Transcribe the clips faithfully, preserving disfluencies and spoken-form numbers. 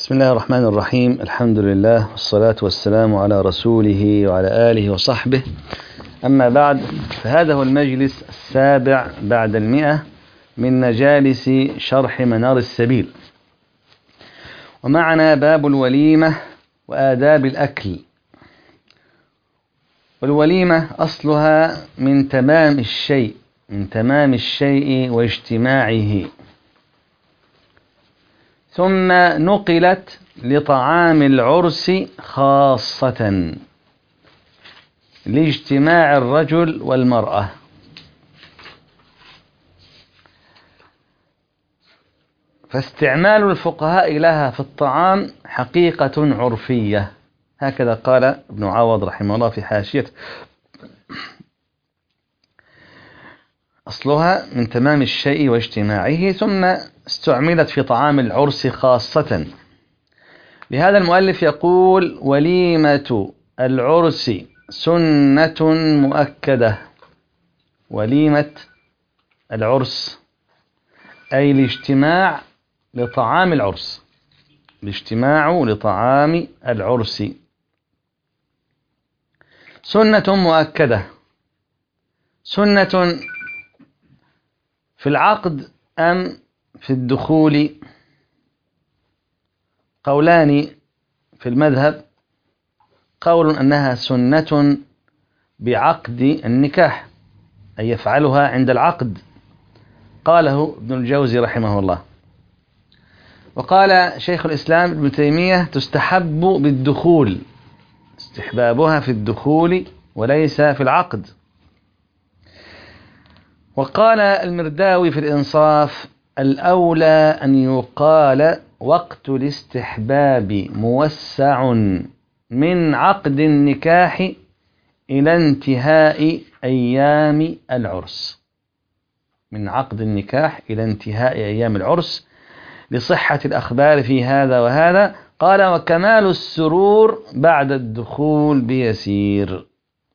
بسم الله الرحمن الرحيم. الحمد لله والصلاة والسلام على رسوله وعلى آله وصحبه. أما بعد، فهذا هو المجلس السابع بعد المئة من مجالس شرح منار السبيل، ومعنا باب الوليمة وآداب الأكل. والوليمة أصلها من تمام الشيء من تمام الشيء واجتماعه، ثم نقلت لطعام العرس خاصة لاجتماع الرجل والمرأة. فاستعمال الفقهاء لها في الطعام حقيقة عرفية، هكذا قال ابن عوض رحمه الله في حاشيته. أصلها من تمام الشيء واجتماعه، ثم استعملت في طعام العرس خاصة. لهذا المؤلف يقول: وليمة العرس سنة مؤكدة. وليمة العرس أي الاجتماع لطعام العرس، الاجتماع لطعام العرس سنة مؤكدة. سنة في العقد أم في الدخول؟ قولان في المذهب. قول أنها سنة بعقد النكاح، أي يفعلها عند العقد، قاله ابن الجوزي رحمه الله. وقال شيخ الإسلام ابن تيمية: تستحب بالدخول، استحبابها في الدخول وليس في العقد. وقال المرداوي في الإنصاف: الأولى أن يقال وقت الاستحباب موسع من عقد النكاح إلى انتهاء أيام العرس، من عقد النكاح إلى انتهاء أيام العرس، لصحة الأخبار في هذا وهذا. قال: وكمال السرور بعد الدخول بيسير.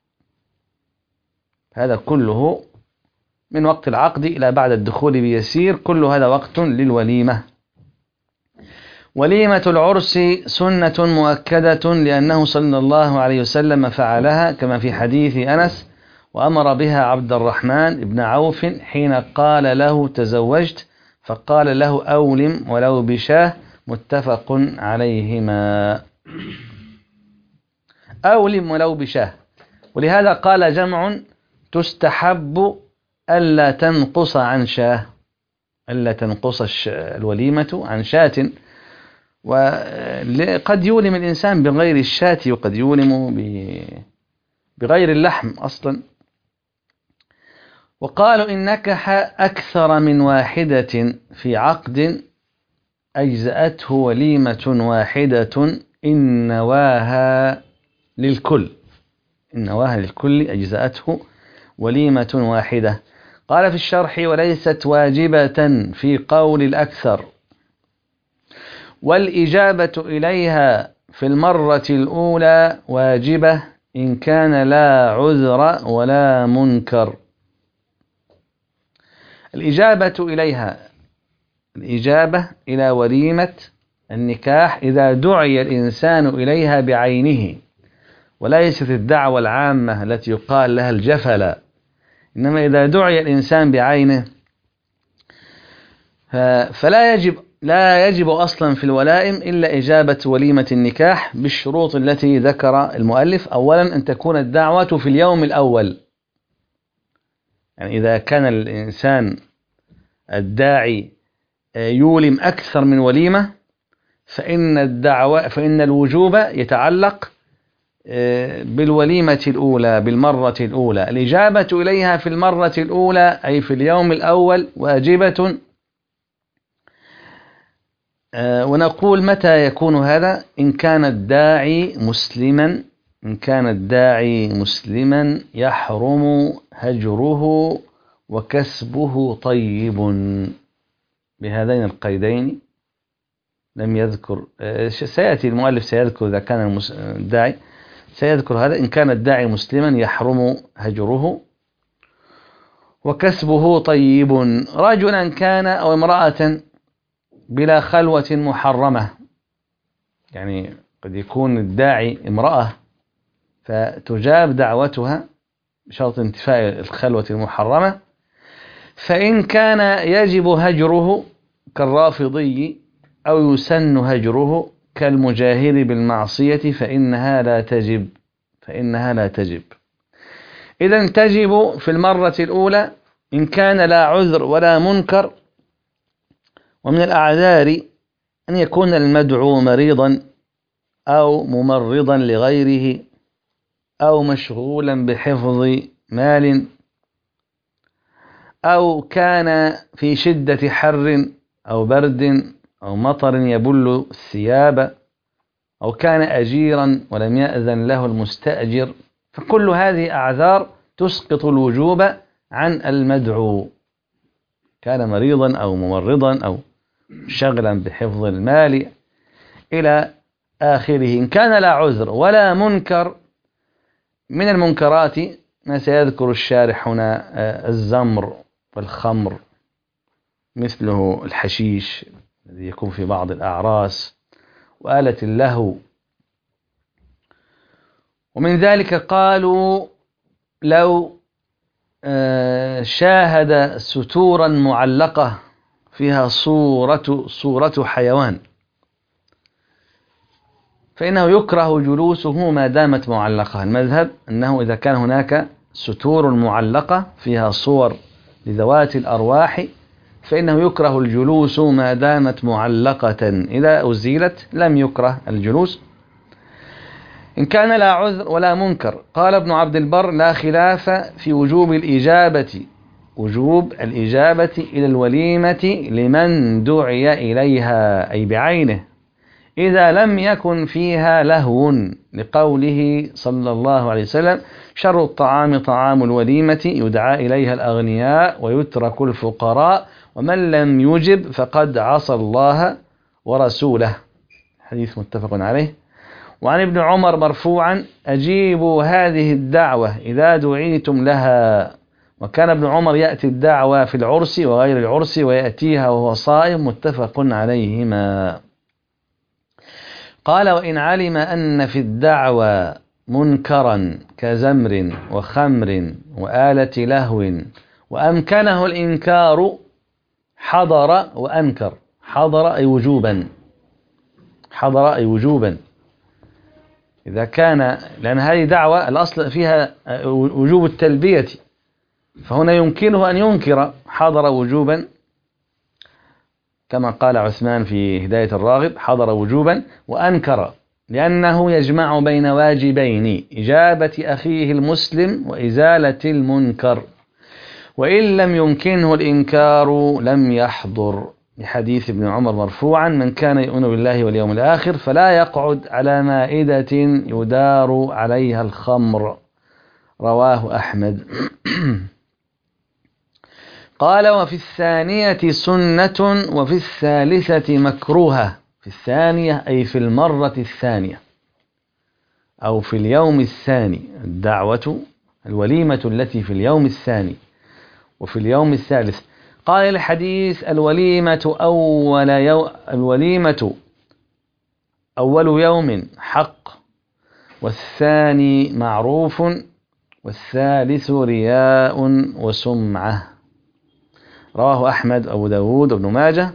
هذا كله من وقت العقد إلى بعد الدخول بيسير، كل هذا وقت للوليمة. وليمة العرس سنة مؤكدة، لأنه صلى الله عليه وسلم فعلها كما في حديث أنس: وأمر بها عبد الرحمن بن عوف حين قال له: تزوجت؟ فقال له: أولم ولو بشاه. متفق عليهما. أولم ولو بشاه. ولهذا قال جمع: تستحب ألا تنقص عن شاه، ألا تنقص الوليمة عن شاة. وقد يولم الإنسان بغير الشاة، وقد يولم بغير اللحم أصلا. وقالوا إن نكح أكثر من واحدة في عقد أجزأته وليمة واحدة إن نواها للكل، إن نواها للكل أجزأته وليمة واحدة. قال في الشرح: وليست واجبة في قول الأكثر، والإجابة إليها في المرة الأولى واجبة إن كان لا عذر ولا منكر. الإجابة إليها، الإجابة إلى وليمة النكاح إذا دعي الإنسان إليها بعينه، وليست الدعوة العامة التي يقال لها الجفلة، إنما إذا دعي الإنسان بعينه فلا يجب لا يجب أصلا في الولائم إلا إجابة وليمة النكاح بالشروط التي ذكر المؤلف. أولا، أن تكون الدعوة في اليوم الأول، يعني إذا كان الإنسان الداعي يولم أكثر من وليمة فإن الدعوة فإن الوجوب يتعلق بالوليمة الأولى، بالمرة الأولى. الإجابة إليها في المرة الأولى أي في اليوم الأول واجبة. ونقول: متى يكون هذا؟ إن كان الداعي مسلما إن كان الداعي مسلما يحرم هجره وكسبه طيب. بهذين القيدين لم يذكر، سيأتي المؤلف سيذكر إذا كان الداعي، سيذكر هذا: إن كان الداعي مسلما يحرم هجره وكسبه طيب. رجلا كان أو امرأة بلا خلوة محرمة، يعني قد يكون الداعي امرأة فتجاب دعوتها بشرط انتفاء الخلوة المحرمة، فإن كان يجب هجره كالرافضي أو يسن هجره كالمجاهر بالمعصية فإنها لا تجب فإنها لا تجب إذن تجب في المرة الأولى إن كان لا عذر ولا منكر. ومن الأعذار أن يكون المدعو مريضا أو ممرضا لغيره أو مشغولا بحفظ مال أو كان في شدة حر أو برد أو مطر يبل الثياب أو كان أجيرا ولم يأذن له المستأجر، فكل هذه أعذار تسقط الوجوب عن المدعو، كان مريضا أو ممرضا أو شغلا بحفظ المال إلى آخره. إن كان لا عذر ولا منكر، من المنكرات ما سيذكر الشارح هنا الزمر والخمر مثله الحشيش الذي يكون في بعض الأعراس وآلة اللهو. ومن ذلك قالوا لو شاهد ستورا معلقة فيها صورة صورة حيوان فإنه يكره جلوسه ما دامت معلقة. المذهب أنه إذا كان هناك ستور معلقة فيها صور لذوات الأرواح فإنه يكره الجلوس ما دامت معلقة، إذا أزيلت لم يكره الجلوس. إن كان لا عذر ولا منكر، قال ابن عبد البر لا خلاف في وجوب الإجابة وجوب الإجابة إلى الوليمة لمن دعي إليها أي بعينه إذا لم يكن فيها لهو، لقوله صلى الله عليه وسلم شر الطعام طعام الوليمة يدعى إليها الأغنياء ويترك الفقراء ومن لم يجب فقد عصى الله ورسوله، حديث متفق عليه. وعن ابن عمر مرفوعا أجيبوا هذه الدعوة إذا دعيتم لها. وكان ابن عمر يأتي الدعوة في العرس وغير العرس ويأتيها وهو صائم، متفق عليهما. قال وإن علم أن في الدعوة منكرا كزمر وخمر وآلة لهو وأمكنه الإنكار حضر وأنكر. حضر أي وجوبا، حضر أي وجوبا إذا كان، لأن هذه دعوة الأصل فيها وجوب التلبية، فهنا يمكنه أن ينكر حضر وجوبا كما قال عثمان في هداية الراغب حضر وجوبا وأنكر، لأنه يجمع بين واجبين إجابة أخيه المسلم وإزالة المنكر. وإن لم يمكنه الإنكار لم يحضر، لحديث ابن عمر مرفوعا من كان يؤمن بالله واليوم الآخر فلا يقعد على مائدة يدار عليها الخمر، رواه أحمد. قال وفي الثانية سنة وفي الثالثة مكروهة. في الثانية أي في المرة الثانية أو في اليوم الثاني، الدعوة الوليمة التي في اليوم الثاني وفي اليوم الثالث. قال الحديث الوليمة أول يوم الوليمة أول يوم حق، والثاني معروف، والثالث رياء وسمعة، رواه أحمد أبو داود وابن ماجه.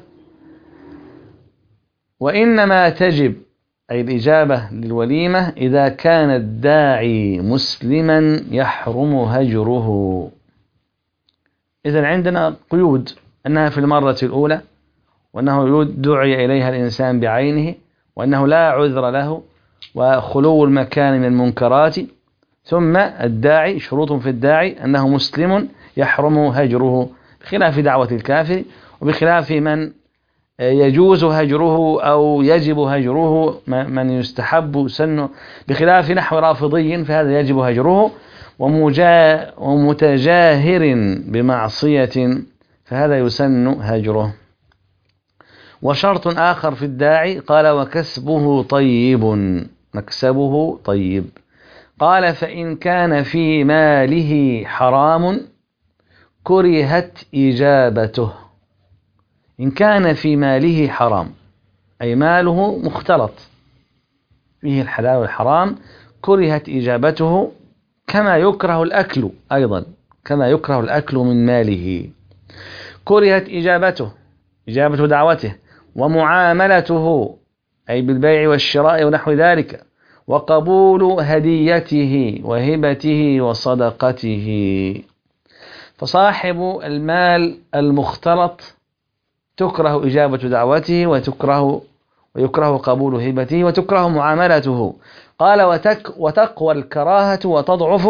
وإنما تجب أي الإجابة للوليمة إذا كان الداعي مسلما يحرم هجره. إذن عندنا قيود أنها في المرة الأولى، وأنه دعي إليها الإنسان بعينه، وأنه لا عذر له، وخلو المكان من المنكرات. ثم الداعي شروط في الداعي أنه مسلم يحرم هجره، بخلاف دعوة الكافر وبخلاف من يجوز هجره أو يجب هجره، من يستحب سنه، بخلاف نحو رافضي فهذا يجب هجره، ومتجاهر بمعصية فهذا يسن هجره. وشرط آخر في الداعي قال وكسبه طيب، مكسبه طيب. قال فإن كان في ماله حرام كرهت إجابته. إن كان في ماله حرام أي ماله مختلط فيه الحلال والحرام كرهت إجابته، كما يكره الأكل أيضا، كما يكره الأكل من ماله كرهت إجابته، إجابة دعوته، ومعاملته أي بالبيع والشراء ونحو ذلك، وقبول هديته وهبته وصدقته. فصاحب المال المختلط تكره إجابة دعوته، وتكره ويكره قبول هبته، وتكره معاملته. قال وتك وتقوى الكراهة وتضعف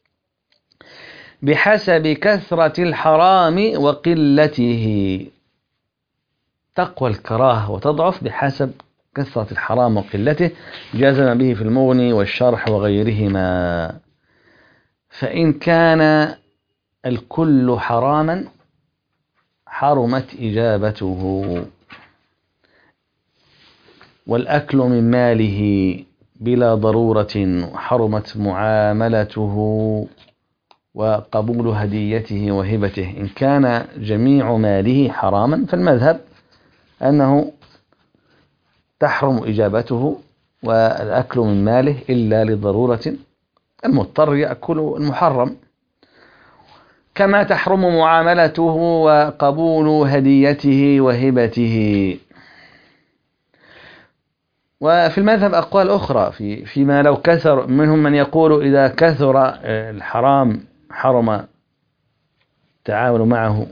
بحسب كثرة الحرام وقلته. تقوى الكراهة وتضعف بحسب كثرة الحرام وقلته، جازم به في المغني والشرح وغيرهما. فإن كان الكل حراما حرمت إجابته، والأكل من ماله بلا ضرورة حرمت معاملته وقبول هديته وهبته. إن كان جميع ماله حراما فالمذهب أنه تحرم إجابته والأكل من ماله إلا لضرورة، المضطر يأكل المحرم، كما تحرم معاملته وقبول هديته وهبته. وفي المذهب أقوال أخرى في فيما لو كثر، منهم من يقول إذا كثر الحرام حرم التعامل معه.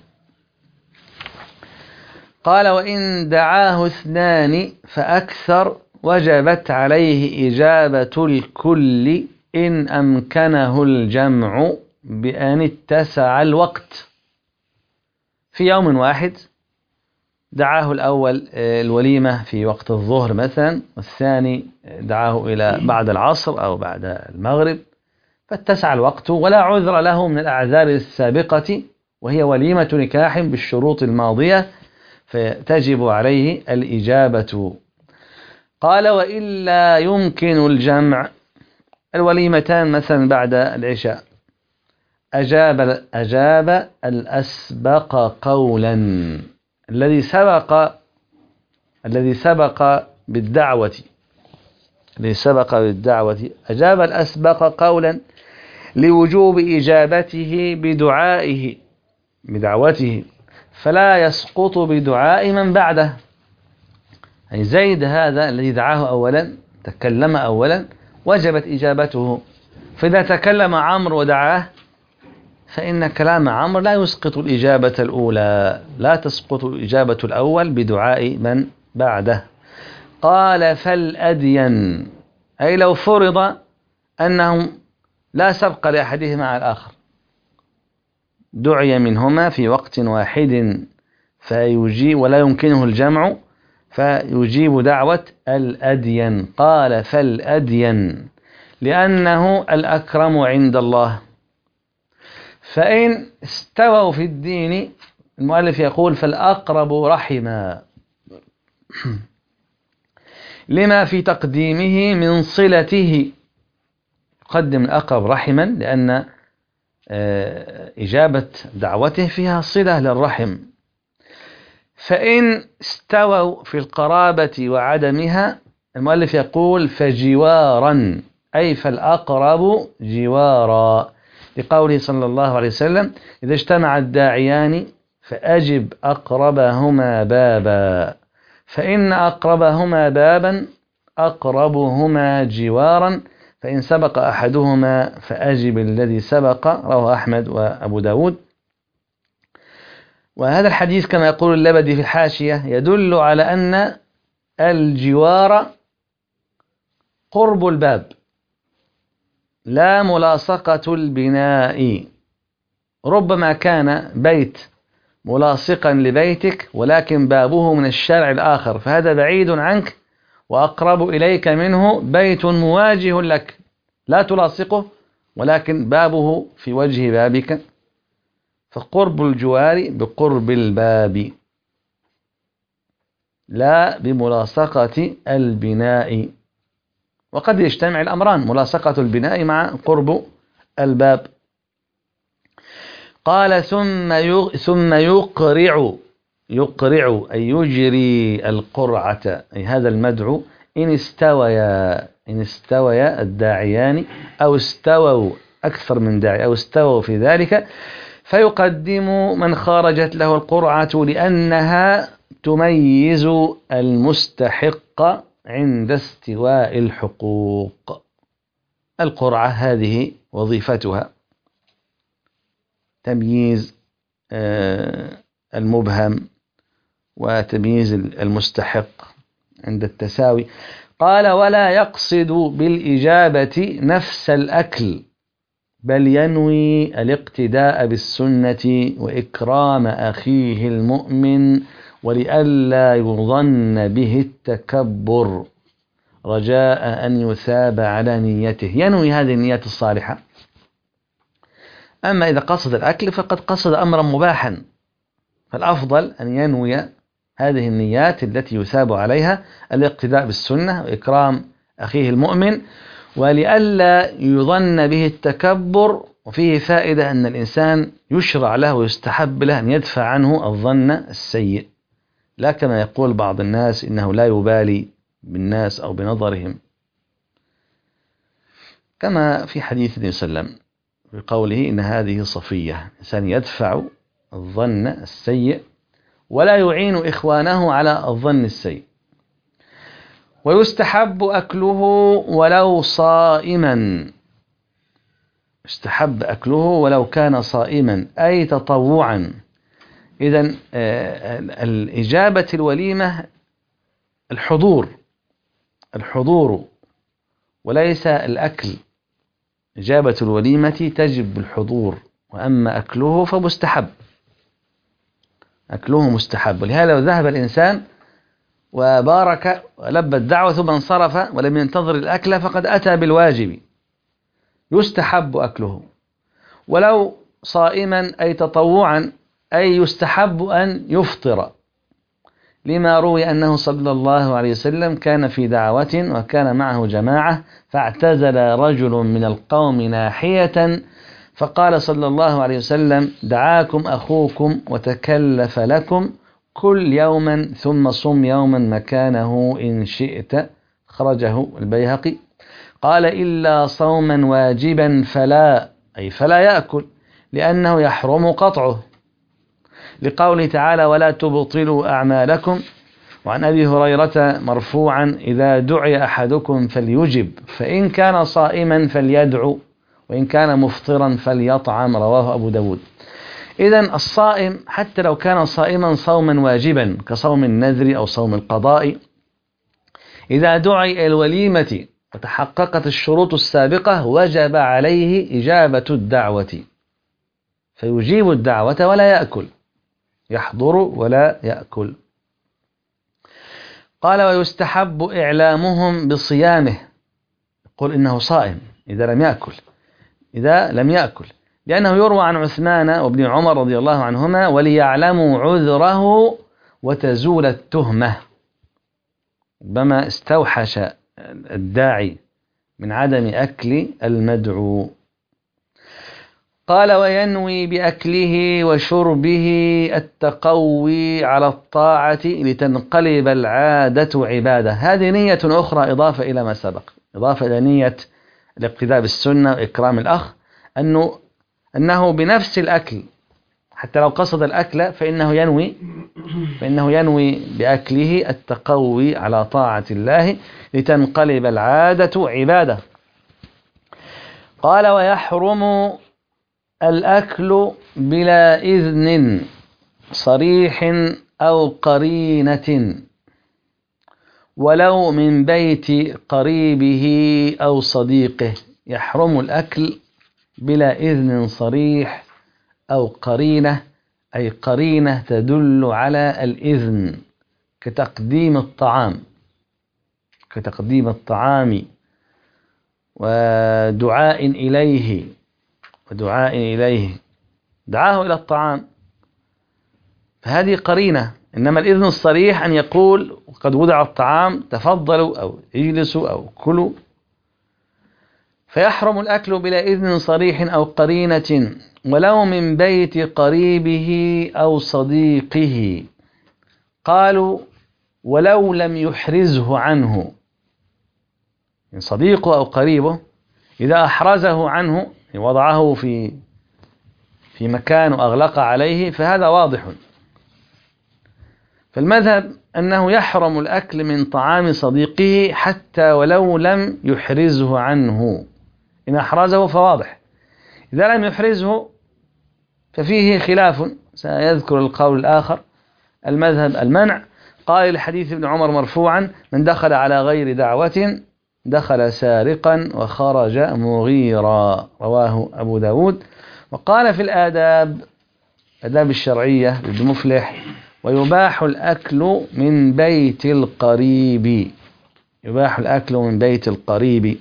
قال وإن دعاه اثنان فأكثر وجبت عليه إجابة الكل إن أمكنه الجمع بأن اتسع الوقت. في يوم واحد دعاه الأول الوليمة في وقت الظهر مثلا، والثاني دعاه إلى بعد العصر أو بعد المغرب، فاتسع الوقت ولا عذر له من الأعذار السابقة، وهي وليمة نكاح بالشروط الماضية، فتجب عليه الإجابة. قال وإلا يمكن الجمع، الوليمتان مثلا بعد العشاء، أجاب أجاب الأسبق قولا، الذي سبق الذي سبق بالدعوة الذي سبق بالدعوة أجاب الأسبق قولا لوجوب إجابته بدعائه بدعوته، فلا يسقط بدعاء من بعده. أي زيد هذا الذي دعاه أولا تكلم أولا وجبت إجابته، فإذا تكلم عمرو ودعاه فإن كلام عمرو لا يسقط الإجابة الأولى، لا تسقط الإجابة الأول بدعاء من بعده. قال فالأدين، أي لو فرض أنهم لا سبق لأحدهما على الآخر، دعي منهما في وقت واحد فيجيب ولا يمكنه الجمع فيجيب دعوة الأدين. قال فالأدين لأنه الأكرم عند الله. فإن استووا في الدين، المؤلف يقول فالأقرب رحما لما في تقديمه من صلته، يقدم الأقرب رحما لأن إجابة دعوته فيها صلة للرحم. فإن استووا في القرابة وعدمها، المؤلف يقول فجوارا، أي فالأقرب جوارا، لقوله صلى الله عليه وسلم إذا اجتمع الداعيان فأجب أقربهما بابا، فإن أقربهما بابا أقربهما جوارا، فإن سبق أحدهما فأجب الذي سبق. رواه أحمد وأبو داود. وهذا الحديث كما يقول اللبدي في الحاشية يدل على أن الجوار قرب الباب لا ملاصقة البناء. ربما كان بيت ملاصقا لبيتك ولكن بابه من الشارع الآخر، فهذا بعيد عنك، وأقرب إليك منه بيت مواجه لك لا تلاصقه ولكن بابه في وجه بابك، فقرب الجوار بقرب الباب لا بملاصقة البناء. وقد يجتمع الأمران، ملاصقة البناء مع قرب الباب. قال ثم ثم يقرع يقرع أي يجري القرعة، أي هذا المدعو إن استويا إن استويا الداعيان أو استووا أكثر من داعي أو استووا في ذلك، فيقدم من خرجت له القرعة لأنها تميز المستحق عند استواء الحقوق. القرعة هذه وظيفتها تمييز المبهم وتمييز المستحق عند التساوي. قال: ولا يقصد بالإجابة نفس الأكل، بل ينوي الاقتداء بالسنة وإكرام أخيه المؤمن، ولئلا يظن به التكبر، رجاء أن يثاب على نيته. ينوي هذه النية الصالحة. أما إذا قصد الأكل فقد قصد أمرا مباحا، فالأفضل أن ينوي هذه النيات التي يثاب عليها الاقتداء بالسنة وإكرام أخيه المؤمن، ولئلا يظن به التكبر. وفيه فائدة أن الإنسان يشرع له ويستحب له أن يدفع عنه الظن السيء، لا كما يقول بعض الناس إنه لا يبالي بالناس أو بنظرهم، كما في حديث النبي صلى الله عليه وسلم بقوله: إن هذه صفية. الإنسان يدفع الظن السيء ولا يعين إخوانه على الظن السيء. ويستحب أكله ولو صائما، يستحب أكله ولو كان صائما أي تطوعا. إذن الإجابة الوليمة الحضور الحضور وليس الأكل. إجابة الوليمة تجب بالحضور، وأما أكله فمستحب، أكله مستحب. ولهذا لو ذهب الإنسان وبارك ولبى الدعوة ثم انصرف ولم ينتظر الأكل فقد أتى بالواجب، يستحب أكله ولو صائما أي تطوعا، أي يستحب أن يفطر، لما روي أنه صلى الله عليه وسلم كان في دعوة وكان معه جماعة، فاعتزل رجل من القوم ناحية، فقال صلى الله عليه وسلم: دعاكم أخوكم وتكلف لكم، كل يوما ثم صم يوما مكانه إن شئت. خرجه البيهقي. قال: إلا صوما واجبا فلا، أي فلا يأكل، لأنه يحرم قطعه، لقوله تعالى: ولا تبطلوا أعمالكم. وعن أبي هريرة مرفوعا: إذا دعي أحدكم فليجب، فإن كان صائما فليدعو، وإن كان مفطرا فليطعم. رواه أبو داود. إذن الصائم حتى لو كان صائما صوما واجبا كصوم النذر أو صوم القضاء، إذا دعي إلى الوليمة وتحققت الشروط السابقة وجب عليه إجابة الدعوة، فيجيب الدعوة ولا يأكل، يحضر ولا يأكل. قال: ويستحب إعلامهم بصيامه، يقول إنه صائم إذا لم يأكل إذا لم يأكل لأنه يروى عن عثمان وابن عمر رضي الله عنهما: وليعلموا عذره وتزول التهمة. ربما استوحش الداعي من عدم أكل المدعو. قال: وينوي بأكله وشربه التقوي على الطاعة لتنقلب العادة عبادة. هذه نية أخرى إضافة إلى ما سبق، إضافة إلى نية الاقتداء بالسنة وإكرام الأخ، أنه أنه بنفس الأكل حتى لو قصد الأكل فإنه ينوي فإنه ينوي بأكله التقوي على طاعة الله لتنقلب العادة عبادة. قال: ويحرم الأكل بلا إذن صريح أو قرينة، ولو من بيت قريبه أو صديقه. يحرم الأكل بلا إذن صريح أو قرينة، أي قرينة تدل على الإذن، كتقديم الطعام كتقديم الطعام ودعاء إليه ودعاء إليه دعاه إلى الطعام، فهذه قرينة. إنما الإذن الصريح أن يقول قد وضع الطعام تفضلوا أو اجلسوا أو كلوا. فيحرم الأكل بلا إذن صريح أو قرينة، ولو من بيت قريبه أو صديقه. قالوا: ولو لم يحرزه عنه، صديقه أو قريبه إذا أحرزه عنه وضعه في في مكان وأغلق عليه فهذا واضح. فالمذهب أنه يحرم الأكل من طعام صديقه حتى ولو لم يحرزه عنه. إن أحرزه فواضح، إذا لم يحرزه ففيه خلاف، سيذكر القول الآخر. المذهب المنع، قال لحديث ابن عمر مرفوعا: من دخل على غير دعوة دخل سارقا وخرج مغيرا، رواه أبو داود. وقال في الآداب، آداب الشرعية لابن مفلح: ويباح الأكل من بيت القريب، يباح الأكل من بيت القريب.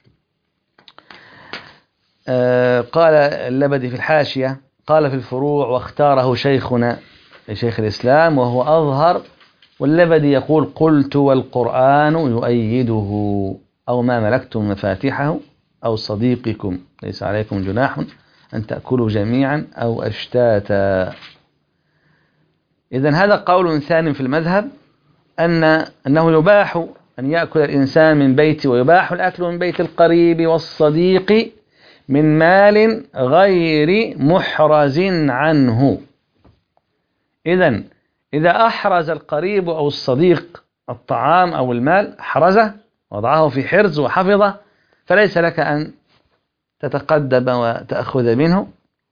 آه قال اللبدي في الحاشية، قال في الفروع: واختاره شيخنا شيخ الإسلام وهو أظهر. واللبدي يقول: قلت والقرآن يؤيده، أو ما ملكتم مفاتيحه أو صديقكم ليس عليكم جناح أن تأكلوا جميعا أو أشتاتا. إذن هذا قول ثاني في المذهب، أن أنه يباح أن يأكل الإنسان من بيت، ويباح الأكل من بيت القريب والصديق من مال غير محرز عنه. إذن إذا أحرز القريب أو الصديق الطعام أو المال، حرزه وضعه في حرز وحفظه، فليس لك أن تتقدم وتأخذ منه.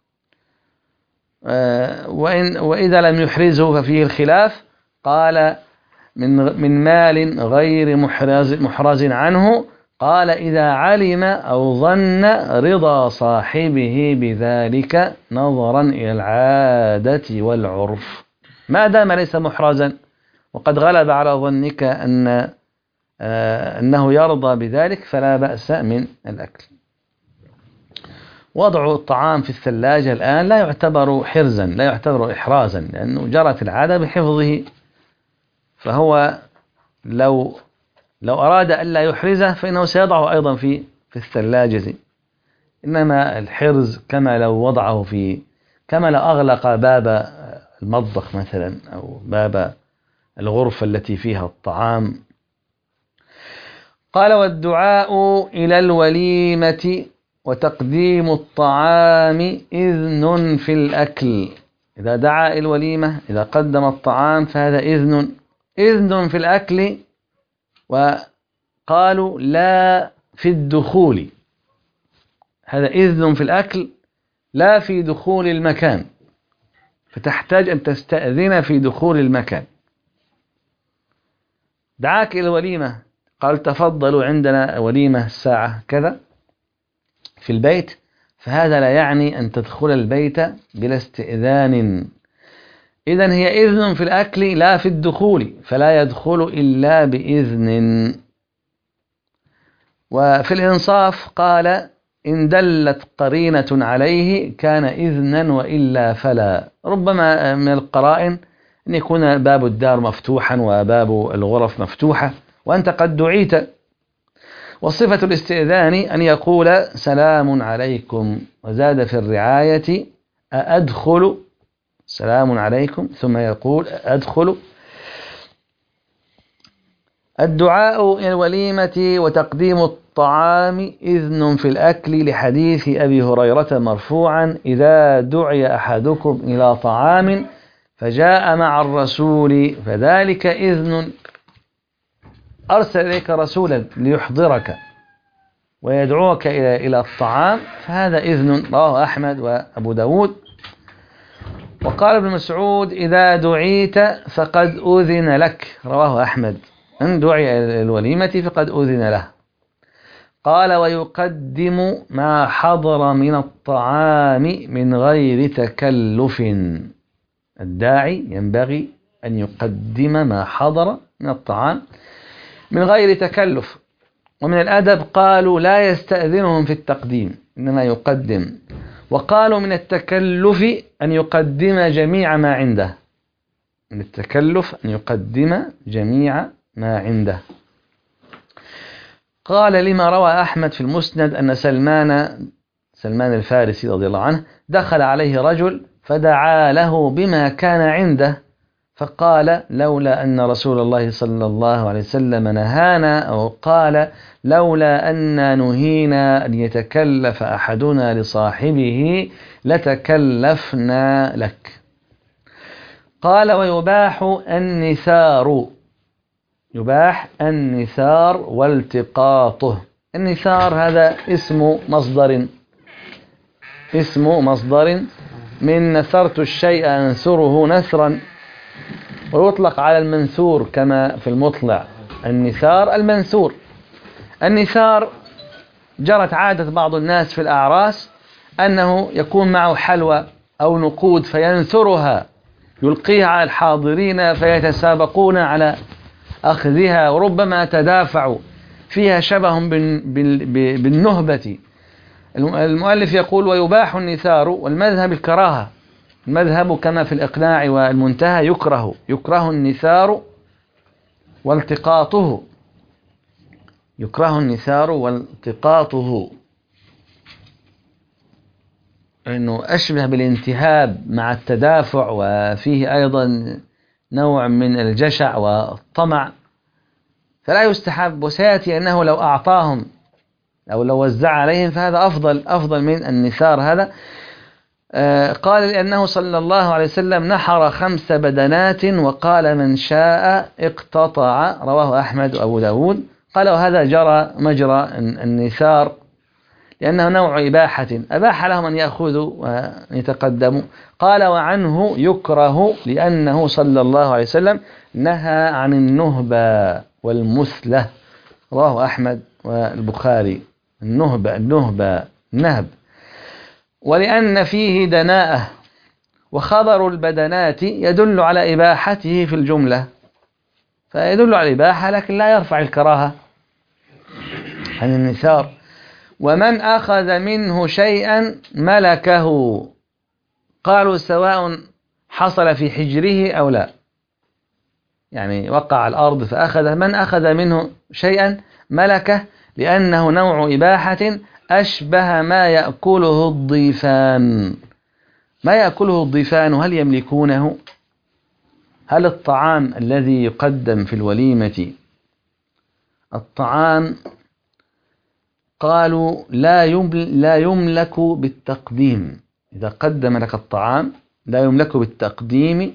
وإن وإذا لم يحرزه ففيه الخلاف، قال من من مال غير محرز محرز عنه، قال إذا علم أو ظن رضا صاحبه بذلك نظرا إلى العادة والعرف، ما دام ليس محرزا وقد غلب على ظنك أن أنه يرضى بذلك فلا بأس من الأكل. وضع الطعام في الثلاجة الآن لا يعتبر حرزا، لا يعتبر إحرازا، لأنه جرت العادة بحفظه. فهو لو لو أراد ألا يحرزه فإنه سيضعه أيضا في في الثلاجة. إنما الحرز كما لو وضعه في كما لو أغلق باب المطبخ مثلا أو باب الغرفة التي فيها الطعام. قال: والدعاء إلى الوليمة وتقديم الطعام إذن في الأكل. إذا دعا إلى الوليمة، إذا قدم الطعام، فهذا إذن إذن في الأكل. وقالوا لا في الدخول، هذا إذن في الأكل لا في دخول المكان، فتحتاج أن تستأذن في دخول المكان. دعاك إلى الوليمة، قال: تفضلوا عندنا وليمة الساعة كذا في البيت، فهذا لا يعني أن تدخل البيت بلا استئذان. إذن هي إذن في الأكل لا في الدخول، فلا يدخل إلا بإذن. وفي الإنصاف قال: إن دلت قرينة عليه كان إذنا وإلا فلا. ربما من القرائن أن يكون باب الدار مفتوحا وباب الغرف مفتوحة وأنت قد دعيت. وصفة الاستئذان أن يقول: سلام عليكم، وزاد في الرعاية: أأدخل؟ سلام عليكم ثم يقول: أدخل. الدعاء إلى الوليمة وتقديم الطعام إذن في الأكل، لحديث أبي هريرة مرفوعا: إذا دعي أحدكم إلى طعام فجاء مع الرسول فذلك إذن. أرسل إليك رسولا ليحضرك ويدعوك إلى إلى الطعام، فهذا إذن، رواه أحمد وأبو داود. وقال ابن مسعود: إذا دعيت فقد أذن لك، رواه أحمد. إن دعي إلى الوليمة فقد أذن له. قال: ويقدم ما حضر من الطعام من غير تكلف. الداعي ينبغي أن يقدم ما حضر من الطعام من غير تكلف. ومن الأدب قالوا: لا يستأذنهم في التقديم، إنما يقدم. وقالوا: من التكلف أن يقدم جميع ما عنده، من التكلف أن يقدم جميع ما عنده. قال: لما روى أحمد في المسند أن سلمان سلمان الفارسي رضي الله عنه دخل عليه رجل فدعا له بما كان عنده، فقال لولا أن رسول الله صلى الله عليه وسلم نهانا، أو قال لولا أن نهينا أن يتكلف أحدنا لصاحبه لتكلفنا لك. قال ويباح النثار، يباح النثار والتقاطه. النثار هذا اسم مصدر، اسم مصدر من نثرت الشيء أنثره نثرا، ويطلق على المنثور كما في المطلع. النثار المنثور. النثار جرت عادة بعض الناس في الأعراس أنه يكون معه حلوى أو نقود فينثرها يلقيها على الحاضرين فيتسابقون على أخذها، وربما تدافعوا فيها شبه بالنهبة. المؤلف يقول ويباح النثار، والمذهب الكراهة، المذهب كما في الإقناع والمنتهى يكره يكره النثار والتقاطه، يكره النثار والتقاطه، إنه أشبه بالانتهاب مع التدافع، وفيه أيضا نوع من الجشع والطمع، فلا يستحب. وسيأتي أنه لو أعطاهم أو لو وزع عليهم فهذا أفضل أفضل من النثار هذا. آه قال لأنه صلى الله عليه وسلم نحر خمس بدنات وقال من شاء اقتطع، رواه أحمد وأبو داود. قال وهذا جرى مجرى النثار لأنه نوع إباحة، أباح لهم أن يأخذوا ويتقدموا. قال وعنه يكره لأنه صلى الله عليه وسلم نهى عن النهبة والمثلة، رواه أحمد والبخاري. النهبة النهبة النهب، ولأن فيه دناءة، وخبر البدنات يدل على إباحته في الجملة، فيدل على الإباحة لكن لا يرفع الكراهة عن النثار. ومن أخذ منه شيئا ملكه، قالوا سواء حصل في حجره أو لا، يعني وقع على الأرض فأخذ، من أخذ منه شيئا ملكه لأنه نوع إباحة أشبه ما يأكله الضيفان. ما يأكله الضيفان هل يملكونه؟ هل الطعام الذي يقدم في الوليمة الطعام قالوا لا لا يملك بالتقديم، إذا قدم لك الطعام لا يملك بالتقديم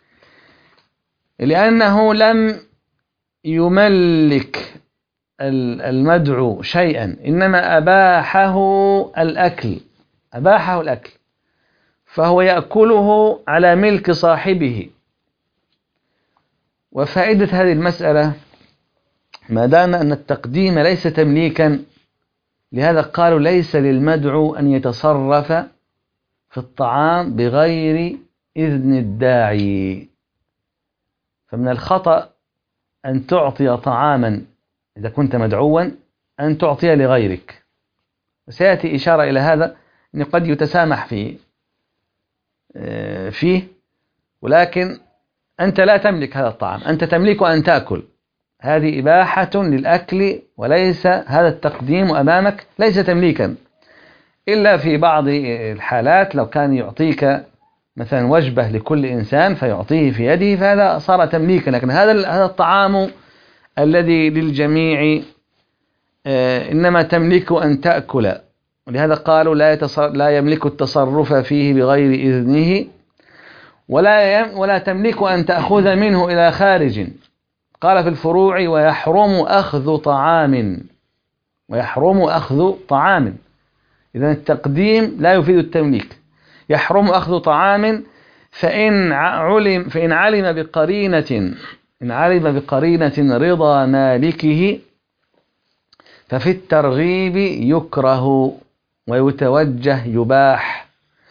لأنه لم يملك المدعو شيئا، إنما أباحه الأكل، أباحه الأكل، فهو يأكله على ملك صاحبه. وفائدة هذه المسألة ما دام أن التقديم ليس تمليكا، لهذا قالوا ليس للمدعو أن يتصرف في الطعام بغير إذن الداعي. فمن الخطأ أن تعطي طعاما إذا كنت مدعوا أن تعطي لغيرك، وسيأتي إشارة إلى هذا أن قد يتسامح فيه فيه ولكن أنت لا تملك هذا الطعام، أنت تملك أن تأكل، هذه إباحة للأكل وليس هذا التقديم أمامك ليس تمليكا، إلا في بعض الحالات لو كان يعطيك مثلا وجبة لكل إنسان فيعطيه في يده فهذا صار تمليكا، لكن هذا هذا الطعام الذي للجميع إنما تملك أن تأكل، ولهذا قالوا لا لا يملك التصرف فيه بغير إذنه، ولا ولا تملك أن تأخذ منه إلى خارج. قال في الفروع ويحرم أخذ طعام، ويحرم أخذ طعام، إذن التقديم لا يفيد التمليك. يحرم أخذ طعام فإن علم فإن علم بقرينة إن علم بقرينة رضا مالكه ففي الترغيب يكره ويتوجه يباح،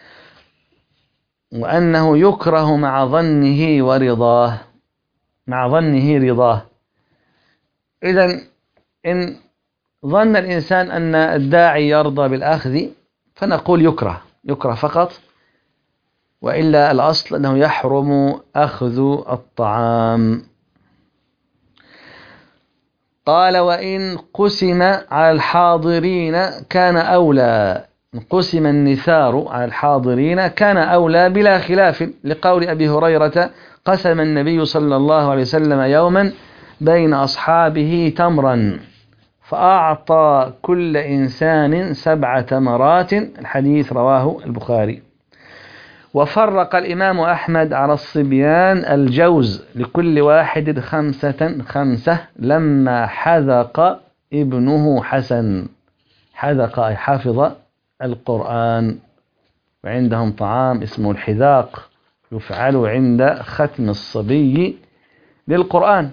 وأنه يكره مع ظنه ورضاه، مع ظنه رضاه. إذن إن ظن الإنسان أن الداعي يرضى بالأخذ فنقول يكره يكره فقط، وإلا الأصل أنه يحرم أخذ الطعام. قال وإن قسم على الحاضرين كان أولى، قسم النثار على الحاضرين كان أولى بلا خلاف، لقول أبي هريرة: قسم النبي صلى الله عليه وسلم يوما بين أصحابه تمرا فأعطى كل إنسان سبع تمرات. الحديث رواه البخاري. وفرق الإمام أحمد على الصبيان الجوز لكل واحد خمسة خمسة لما حذق ابنه حسن. حذق أي حفظ القرآن، وعندهم طعام اسمه الحذاق يفعل عند ختم الصبي للقرآن.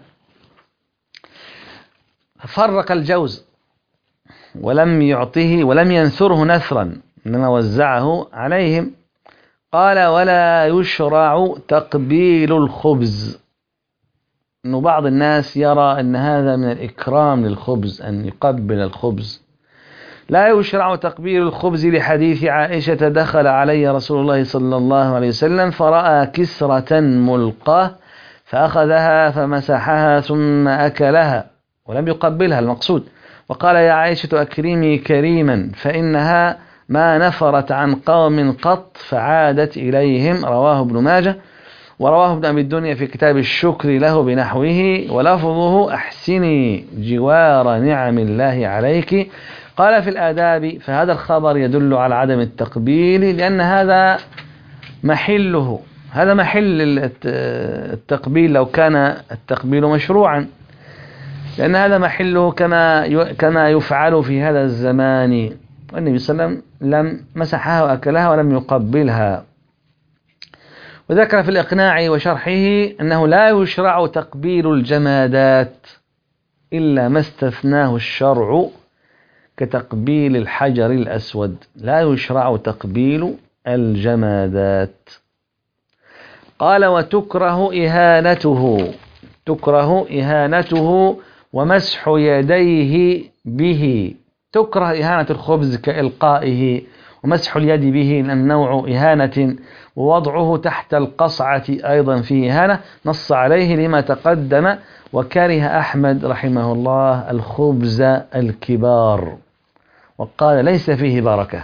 فرق الجوز ولم يعطه ولم ينثره نثرا، إنما وزعه عليهم. قال: ولا يشرع تقبيل الخبز. إنه بعض الناس يرى أن هذا من الإكرام للخبز أن يقبل الخبز. لا يشرع تقبيل الخبز لحديث عائشة: دخل علي رسول الله صلى الله عليه وسلم فرأى كسرة ملقاة فأخذها فمسحها ثم أكلها ولم يقبلها المقصود، وقال: يا عائشة أكرمي كريما فإنها ما نفرت عن قوم قط فعادت إليهم. رواه ابن ماجه، ورواه ابن أبي الدنيا في كتاب الشكر له بنحوه، ولفظه: أحسني جوار نعم الله عليك. قال في الآداب: فهذا الخبر يدل على عدم التقبيل، لأن هذا محله، هذا محل التقبيل لو كان التقبيل مشروعا، لأن هذا محله كما كما يفعل في هذا الزمان. والنبي صلى الله عليه وسلم لم مسحها وأكلها ولم يقبلها. وذكر في الإقناع وشرحه أنه لا يشرع تقبيل الجمادات إلا ما استثناه الشرع كتقبيل الحجر الأسود. لا يشرع تقبيل الجمادات. قال: وتكره إهانته. تكره إهانته ومسح يديه به. تكره إهانة الخبز كإلقائه ومسح اليد به، لأن نوع إهانة، ووضعه تحت القصعة أيضا فيه إهانة، نص عليه لما تقدم. وكره أحمد رحمه الله الخبز الكبار، وقال: ليس فيه بركة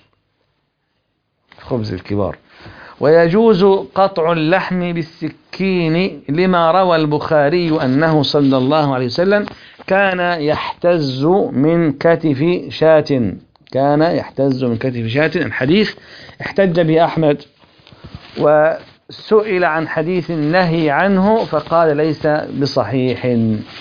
خبز الكبار. ويجوز قطع اللحم بالسكين، لما روى البخاري أنه صلى الله عليه وسلم كان يحتز من كتف شاة. كان يحتز من كتف شاة. الحديث احتج به أحمد، وسئل عن حديث النهي عنه فقال: ليس بصحيح.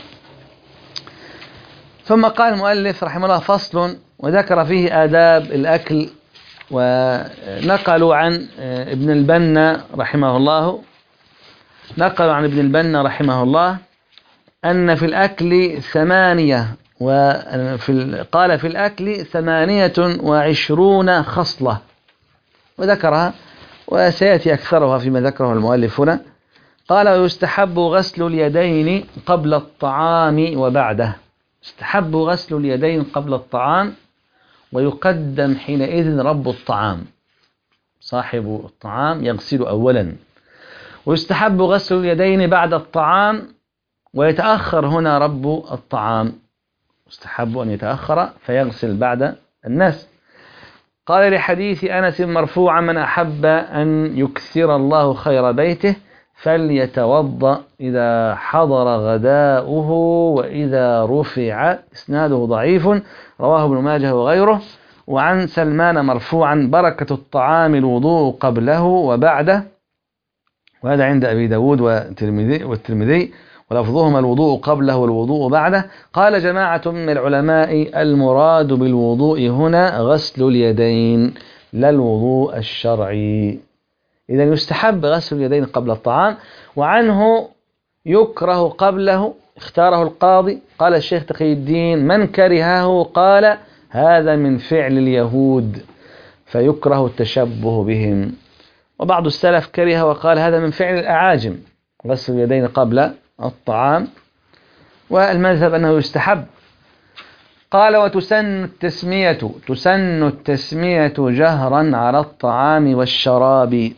ثم قال المؤلف رحمه الله: فصل. وذكر فيه آداب الأكل. ونقلوا عن ابن البنا رحمه الله نقلوا عن ابن البنا رحمه الله أن في الأكل ثمانية وفي قال في الأكل ثمانية وعشرون خصلة، وذكرها وسيأتي أكثرها فيما ذكره المؤلف هنا. قال: ويستحب غسل اليدين قبل الطعام وبعده. يستحب غسل اليدين قبل الطعام، ويقدم حينئذ رب الطعام، صاحب الطعام يغسل أولا. ويستحب غسل اليدين بعد الطعام، ويتأخر هنا رب الطعام، يستحب أن يتأخر فيغسل بعد الناس. قال: لحديث أنس مرفوعا: من أحب أن يكثر الله خير بيته فليتوضأ إذا حضر غداؤه وإذا رفع. إسناده ضعيف، رواه ابن ماجه وغيره. وعن سلمان مرفوعا: بركة الطعام الوضوء قبله وبعده. وهذا عند أبي داود والترمذي, والترمذي ولفظهما الوضوء قبله والوضوء بعده. قال جماعة من العلماء: المراد بالوضوء هنا غسل اليدين لا الوضوء الشرعي. إذا يستحب غسل اليدين قبل الطعام. وعنه يكره قبله، اختاره القاضي. قال الشيخ تقي الدين: من كرهه قال: هذا من فعل اليهود فيكره التشبه بهم. وبعض السلف كره وقال: هذا من فعل الأعاجم غسل اليدين قبل الطعام، والمذهب أنه يستحب. قال: وتسن التسمية تسن التسمية جهرا على الطعام والشراب.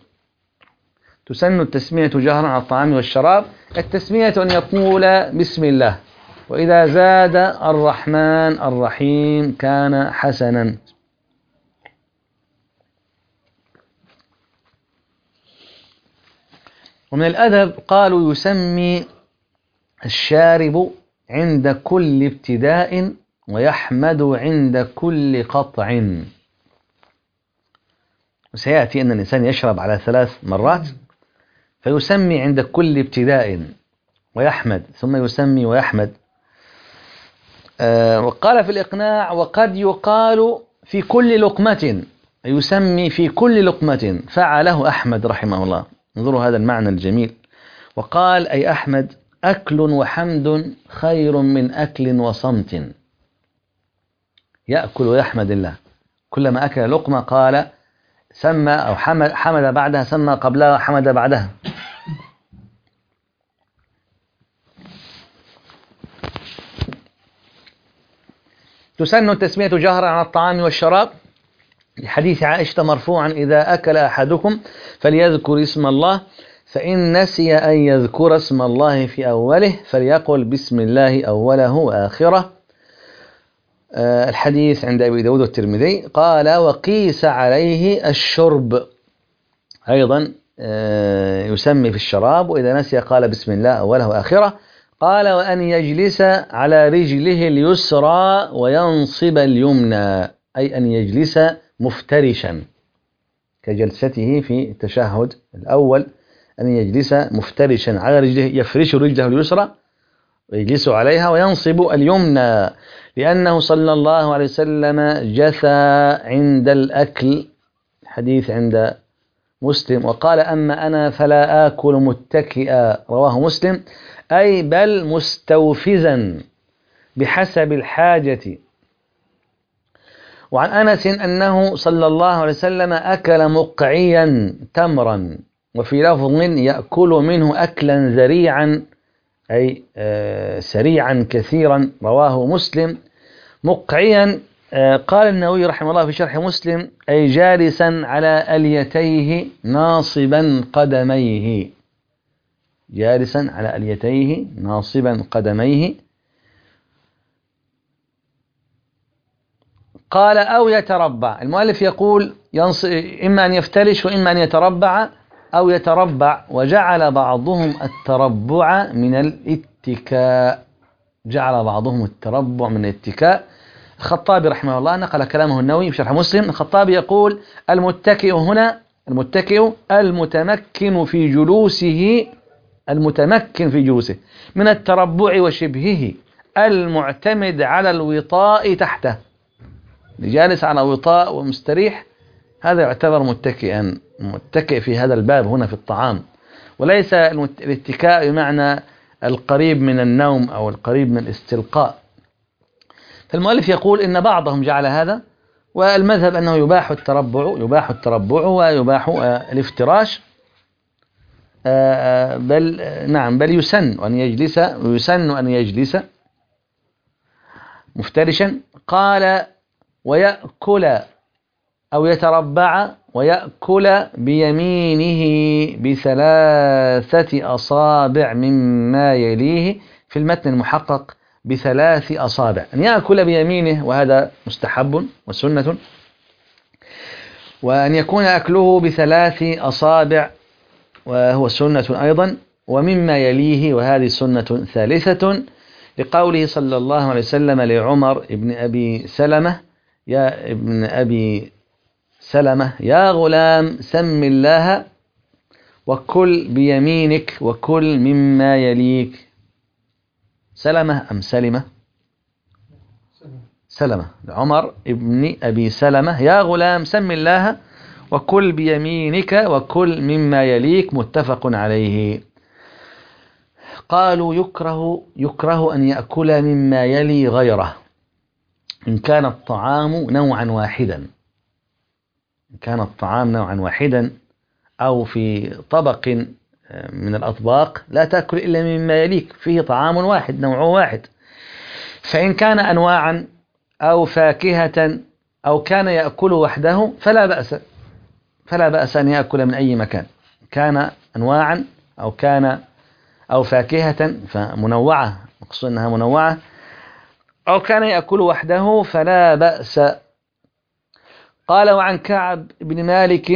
تسن التسمية جهرا على الطعام والشراب. التسمية أن يقول بسم الله، وإذا زاد الرحمن الرحيم كان حسنا. ومن الأدب قالوا يسمي الشارب عند كل ابتداء ويحمد عند كل قطع. وسيأتي أن الإنسان يشرب على ثلاث مرات، فيسمي عند كل ابتداء ويحمد، ثم يسمي ويحمد. آه وقال في الإقناع: وقد يقال في كل لقمة، يسمي في كل لقمة، فعله أحمد رحمه الله. انظروا هذا المعنى الجميل. وقال أي أحمد: أكل وحمد خير من أكل وصمت. يأكل ويحمد الله، كلما أكل لقمة قال سمى أو حمد, حمد بعدها، سمى قبلها وحمد بعدها. تسن التسمية جهرا على الطعام والشراب، لحديث عائشة مرفوعا: إذا أكل أحدكم فليذكر اسم الله، فإن نسي أن يذكر اسم الله في أوله فليقل بسم الله أوله وآخره. آه الحديث عند أبي داود والترمذي. قال: وقيس عليه الشرب، أيضا آه يسمي في الشراب، وإذا نسي قال بسم الله أوله وآخره. قال: وأن يجلس على رجله اليسرى وينصب اليمنى، أي أن يجلس مفترشا كجلسته في التشهد الأول، أن يجلس مفترشا على رجله، يفرش رجله اليسرى ويجلس عليها، وينصب اليمنى، لأنه صلى الله عليه وسلم جثى عند الأكل، حديث عند مسلم. وقال: أما أنا فلا آكل متكئا، رواه مسلم، أي بل مستوفزا بحسب الحاجة. وعن أنس أنه صلى الله عليه وسلم أكل مقعيا تمرا، وفي لفظ يأكل منه أكلا ذريعا، أي سريعا كثيرا، رواه مسلم. مقعيا قال النووي رحمه الله في شرح مسلم: أي جالسا على أليتيه ناصبا قدميه، جالسا على أليتيه ناصبا قدميه. قال: أو يتربع. المؤلف يقول إما أن يفترش وإما أن يتربع أو يتربع، وجعل بعضهم التربع من الاتكاء، جعل بعضهم التربع من الاتكاء. الخطابي رحمه الله نقل كلامه النووي في شرح مسلم. الخطابي يقول: المتكئ هنا، المتكئ المتمكن في جلوسه، المتمكن في جلوسه من التربع وشبهه، المعتمد على الوطاء تحته، جالس على وطاء ومستريح، هذا يعتبر متكئا، متكئ في هذا الباب هنا في الطعام، وليس الاتكاء بمعنى القريب من النوم أو القريب من الاستلقاء. فالمؤلف يقول إن بعضهم جعل هذا، والمذهب أنه يباح التربع، يباح التربع ويباح الافتراش، بل نعم بل يسن أن يجلس، ويسن أن يجلس مفترشا. قال: ويأكل أو يتربع ويأكل بيمينه بثلاثة أصابع مما يليه، في المتن المحقق بثلاث أصابع، أن يأكل بيمينه، وهذا مستحب وسنة، وأن يكون أكله بثلاث أصابع وهو سنة أيضا، ومما يليه، وهذه سنة ثالثة، لقوله صلى الله عليه وسلم لعمر ابن أبي سلمة: يا ابن أبي سلمة يا غلام سم الله وكل بيمينك وكل مما يليك. سلمة أم سلمة؟ سلمة. عمر ابن أبي سلمة: يا غلام سم الله وكل بيمينك وكل مما يليك، متفق عليه. قالوا: يكره يكره أن يأكل مما يلي غيره، إن كان الطعام نوعا واحدا، إن كان الطعام نوعا واحدا أو في طبق من الأطباق لا تأكل إلا مما يليك، فيه طعام واحد نوع واحد. فإن كان أنواعا أو فاكهة أو كان يأكل وحده فلا بأس، فلا بأس أن يأكل من أي مكان، كان أنواعا أو كان أو فاكهة فمنوعة، مقصود أنها منوعة، أو كان يأكل وحده فلا بأس. قال: وعن كعب بن مالك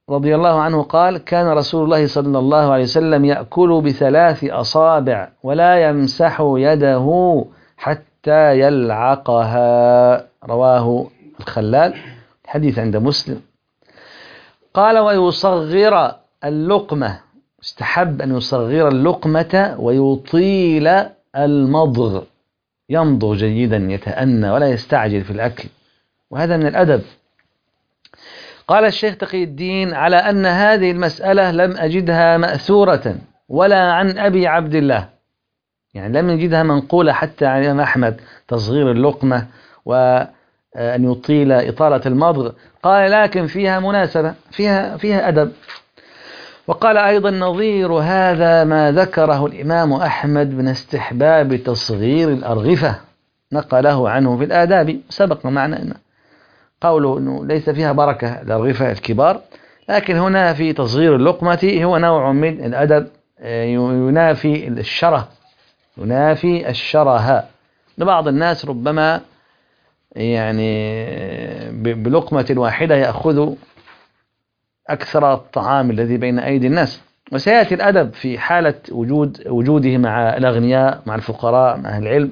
رضي الله عنه قال كان رسول الله صلى الله عليه وسلم يأكل بثلاث أصابع ولا يمسح يده حتى يلعقها، رواه الخلال، حديث عند مسلم. قال ويصغر اللقمة، استحب أن يصغر اللقمة ويطيل المضغ، يمضغ جيدا يتأنى ولا يستعجل في الأكل، وهذا من الأدب. قال الشيخ تقي الدين على أن هذه المسألة لم أجدها مأثورة ولا عن أبي عبد الله، يعني لم نجدها منقولة حتى عن الإمام أحمد تصغير اللقمة وأن يطيل إطالة المضغ. قال لكن فيها مناسبة، فيها فيها أدب. وقال أيضا نظير هذا ما ذكره الإمام أحمد من استحباب تصغير الأرغفة، نقله عنه في الآداب. سبق معنا أن قوله أنه ليس فيها بركة الأرغفة الكبار، لكن هنا في تصغير اللقمة هو نوع من الأدب ينافي الشره، ينافي الشره. لبعض الناس ربما يعني بلقمة واحدة يأخذ أكثر الطعام الذي بين أيدي الناس، وسيأتي الأدب في حالة وجود وجوده مع الأغنياء، مع الفقراء، مع أهل العلم.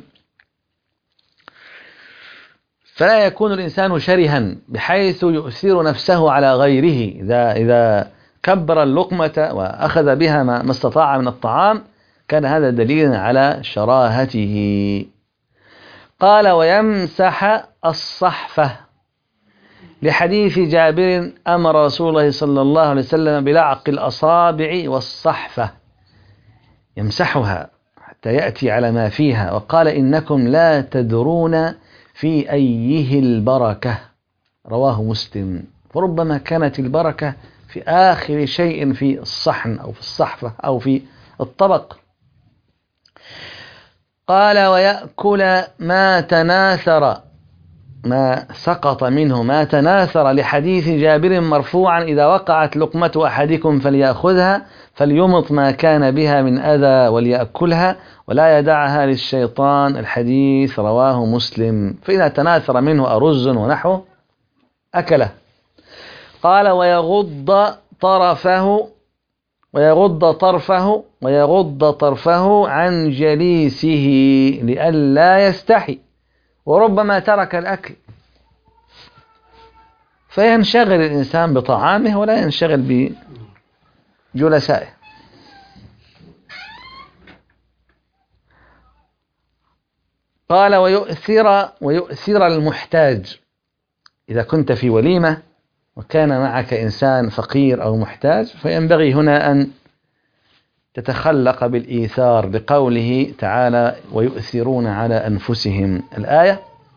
فلا يكون الإنسان شرها بحيث يؤثر نفسه على غيره. إذا إذا كبر اللقمة وأخذ بها ما استطاع من الطعام كان هذا دليلا على شراهته. قال ويمسح الصحفة، لحديث جابر أمر رسول الله صلى الله عليه وسلم بلعق الأصابع والصحفة، يمسحها حتى يأتي على ما فيها، وقال إنكم لا تدرون في أيه البركة، رواه مسلم. فربما كانت البركة في آخر شيء في الصحن أو في الصحفة أو في الطبق. قال ويأكل ما تناثر، ما سقط منه، ما تناثر، لحديث جابر مرفوعا إذا وقعت لقمة أحدكم فليأخذها فليمط ما كان بها من أذى وليأكلها ولا يدعها للشيطان، الحديث رواه مسلم. فإذا تناثر منه أرز ونحوه أكله. قال ويغض طرفه ويغض طرفه ويغض طرفه عن جليسه لئلا يستحي، وربما ترك الأكل فينشغل الإنسان بطعامه ولا ينشغل بجلسائه. قال ويؤثر ويؤثر المحتاج، إذا كنت في وليمة وكان معك إنسان فقير أو محتاج فينبغي هنا أن تتخلق بالإيثار بقوله تعالى ويؤثرون على أنفسهم، الآية.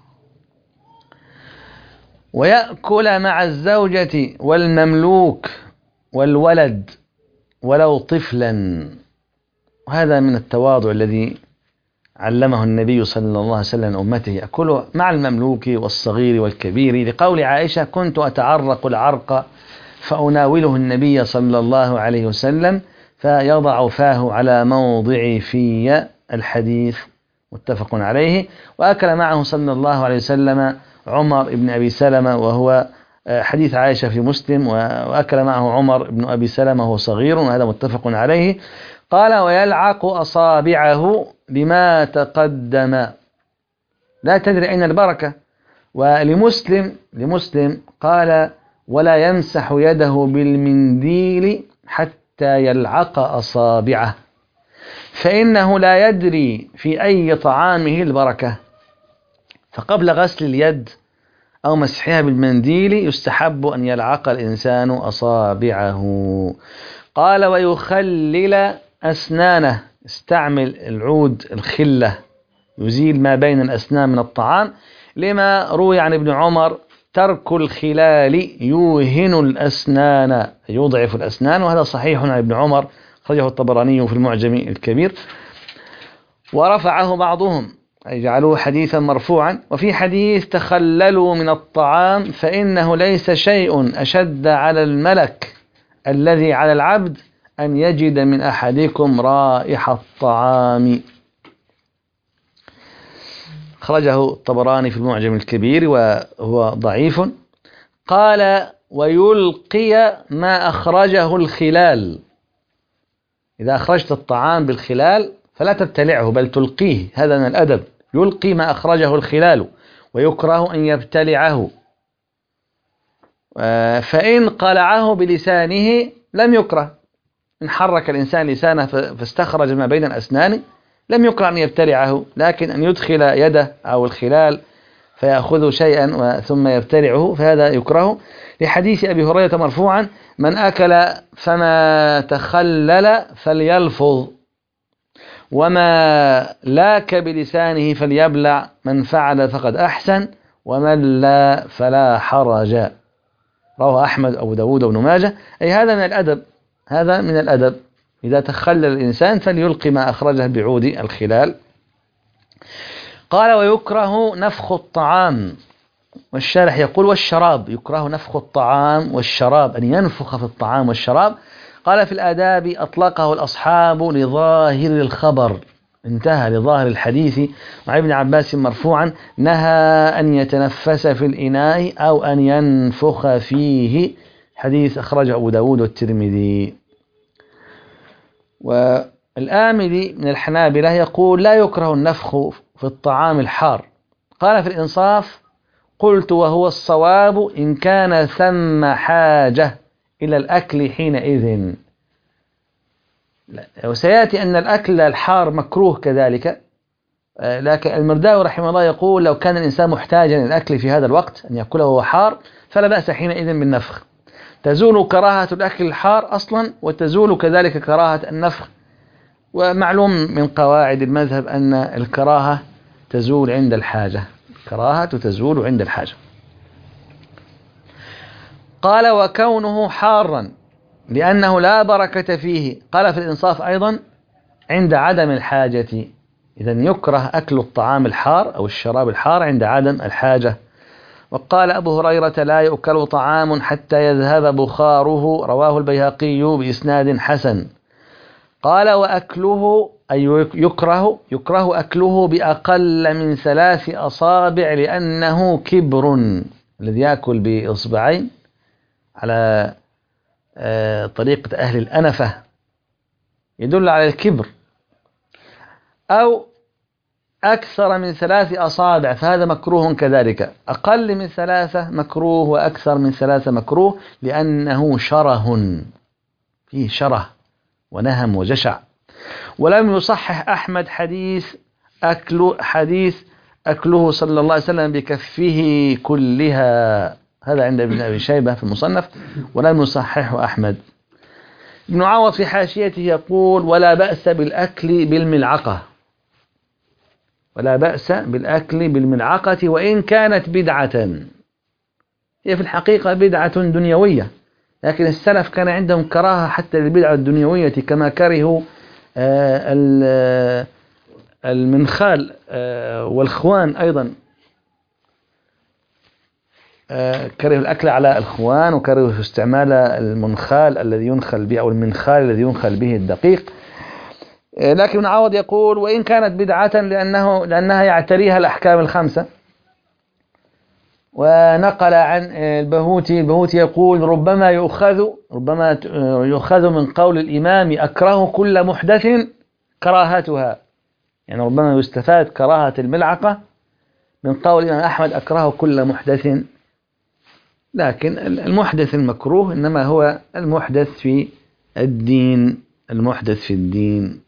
ويأكل مع الزوجة والمملوك والولد ولو طفلا، وهذا من التواضع الذي علمه النبي صلى الله عليه وسلم أمته، يأكل مع المملوك والصغير والكبير، لقول عائشة كنت أتعرق العرق فأناوله النبي صلى الله عليه وسلم فيضع فاه على موضع في، الحديث متفق عليه. وأكل معه صلى الله عليه وسلم عمر بن أبي سلمة، وهو حديث عائشة في مسلم، وأكل معه عمر بن أبي سلمة وهو صغير، وهذا متفق عليه. قال ويلعق أصابعه بما تقدم، لا تدري أين البركة. ولمسلم لمسلم قال ولا يمسح يده بالمنديل حتى يلعق أصابعه فإنه لا يدري في أي طعامه البركة. فقبل غسل اليد أو مسحها بالمنديل يستحب أن يلعق الإنسان أصابعه. قال ويخلل أسنانه، استعمل العود الخلة يزيل ما بين الأسنان من الطعام، لما روي عن ابن عمر ترك الخلال يوهن الأسنان، يضعف الأسنان، وهذا صحيح عن ابن عمر، خرجه الطبراني في المعجم الكبير، ورفعه بعضهم أي جعلوه حديثا مرفوعا. وفي حديث تخللوا من الطعام فإنه ليس شيء أشد على الملك الذي على العبد أن يجد من أحدكم رائحة الطعام، خرجه الطبراني في المعجم الكبير وهو ضعيف. قال ويلقي ما أخرجه الخلال. إذا أخرجت الطعام بالخلال فلا تبتلعه بل تلقيه، هذا من الأدب. يلقي ما أخرجه الخلال، ويكره أن يبتلعه. فإن قلعه بلسانه لم يكره، إن حرك الإنسان لسانه فاستخرج ما بين الأسنان لم يكره أن يبتلعه، لكن أن يدخل يده أو الخلال فيأخذ شيئا ثم يبتلعه فهذا يكره، لحديث أبي هريرة مرفوعا: من أكل فما تخلل فليلفظ، وما لاك بلسانه فليبلع، من فعل فقد أحسن، ومن لا فلا حرج. رواه أحمد أبو داود وابن ماجه. أي هذا من الأدب، هذا من الأدب. إذا تخلل الإنسان فليلقي ما أخرجه بعود الخلال. قال: ويكره نفخ الطعام. والشارح يقول: والشراب. يكره نفخ الطعام والشراب، أن ينفخ في الطعام والشراب. قال: في الآداب أطلقه الأصحاب لظاهر الخبر، انتهى لظاهر الحديث. وعن ابن عباس مرفوعا: نهى أن يتنفس في الإناء أو أن ينفخ فيه، حديث أخرجه أبو داود والترمذي. والآملي من الحنابلة يقول: لا يكره النفخ في الطعام الحار. قال في الإنصاف: قلت وهو الصواب إن كان ثم حاجة إلى الأكل حينئذ. وسيأتي أن الأكل الحار مكروه كذلك، لكن المرداوي رحمه الله يقول: لو كان الإنسان محتاجا للأكل في هذا الوقت أن يأكله وهو حار فلا بأس حينئذ بالنفخ. تزول كراهة الأكل الحار أصلا، وتزول كذلك كراهة النفخ. ومعلوم من قواعد المذهب أن الكراهة تزول عند الحاجة، الكراهة تزول عند الحاجة. قال: وكونه حارا لأنه لا بركة فيه. قال في الإنصاف أيضا: عند عدم الحاجة. إذن يكره أكل الطعام الحار أو الشراب الحار عند عدم الحاجة. وقال أبو هريرة: لا يؤكل طعام حتى يذهب بخاره، رواه البيهقي بإسناد حسن. قال: وأكله أي يكره يكره أكله بأقل من ثلاث أصابع لأنه كبر. الذي يأكل بإصبعين على طريقة أهل الأنفة يدل على الكبر، أو أكثر من ثلاث أصابع فهذا مكروه كذلك. أقل من ثلاثة مكروه، وأكثر من ثلاثة مكروه، لأنه شره، فيه شره ونهم وجشع. ولم يصحح أحمد حديث أكل حديث أكله صلى الله عليه وسلم بكفه كلها، هذا عند ابن أبي شيبة في المصنف، ولم يصححه أحمد. ابن عوض في حاشيته يقول: ولا بأس بالأكل بالملعقة، ولا بأس بالأكل بالملعقة وإن كانت بدعة. هي في الحقيقة بدعة دنيوية، لكن السلف كان عندهم كراهة حتى للبدعة الدنيوية، كما كرهوا المنخال والخوان أيضا، كرهوا الأكل على الخوان، وكرهوا استعمال المنخال الذي ينخل به أو المنخال الذي ينخل به الدقيق. لكن ابن عوض يقول: وإن كانت بدعة لأنه لأنها يعتريها الأحكام الخمسة. ونقل عن البهوتي البهوتي يقول: ربما يؤخذ ربما يؤخذ من قول الإمام أكره كل محدث كراهتها، يعني ربما يستفاد كراهة الملعقة من قول الإمام أحمد أكره كل محدث، لكن المحدث المكروه إنما هو المحدث في الدين، المحدث في الدين.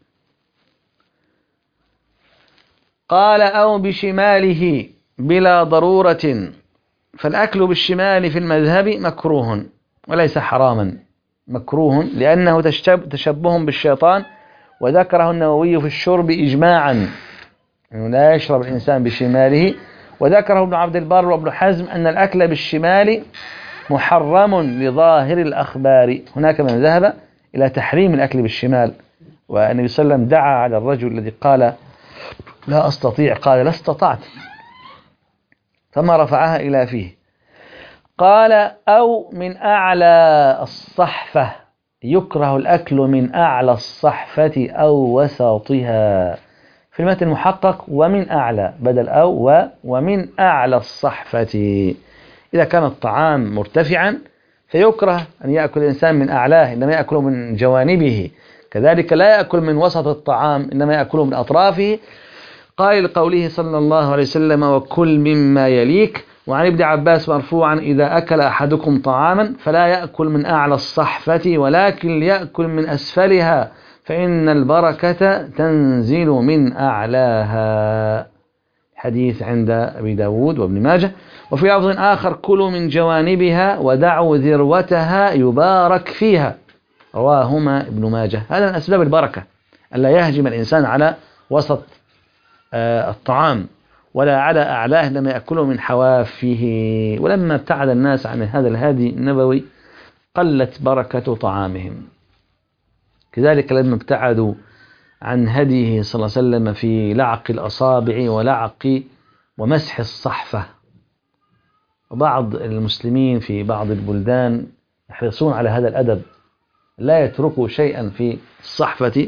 قال: أو بشماله بلا ضرورة. فالأكل بالشمال في المذهب مكروه وليس حراما، مكروه لأنه تشبه بالشيطان، وذكره النووي في الشرب إجماعا، يعني لا يشرب الإنسان بشماله. وذكره ابن عبد البر وابن حزم أن الأكل بالشمال محرم لظاهر الأخبار. هناك من ذهب إلى تحريم الأكل بالشمال، والنبي صلى الله عليه وسلم دعا على الرجل الذي قال: لا أستطيع، قال: لا استطعت، ثم رفعها إلى فيه. قال: أو من أعلى الصحفة. يكره الأكل من أعلى الصحفة أو وسطها. في المتن المحقق ومن أعلى بدل أو و ومن أعلى الصحفة. إذا كان الطعام مرتفعا فيكره أن يأكل الإنسان من أعلاه، إنما يأكل من جوانبه. كذلك لا يأكل من وسط الطعام، إنما يأكل من أطرافه، قائل قوله صلى الله عليه وسلم: وكل مما يليك. وعن ابن عباس مرفوعا: إذا أكل أحدكم طعاما فلا يأكل من أعلى الصحفة ولكن يأكل من أسفلها فإن البركة تنزل من أعلاها. حديث عند أبي داود وابن ماجه. وفي لفظ آخر: كلوا من جوانبها ودعوا ذروتها يبارك فيها، رواهما ابن ماجه. هذا من أسباب البركة، ألا يهجم الإنسان على وسط الطعام ولا على أعلاه لما يأكله من حوافه. ولما ابتعد الناس عن هذا الهادي النبوي قلت بركة طعامهم. كذلك لما ابتعدوا عن هديه صلى الله عليه وسلم في لعق الأصابع ولعق ومسح الصحفة. وبعض المسلمين في بعض البلدان يحرصون على هذا الأدب، لا يتركوا شيئا في الصحفة،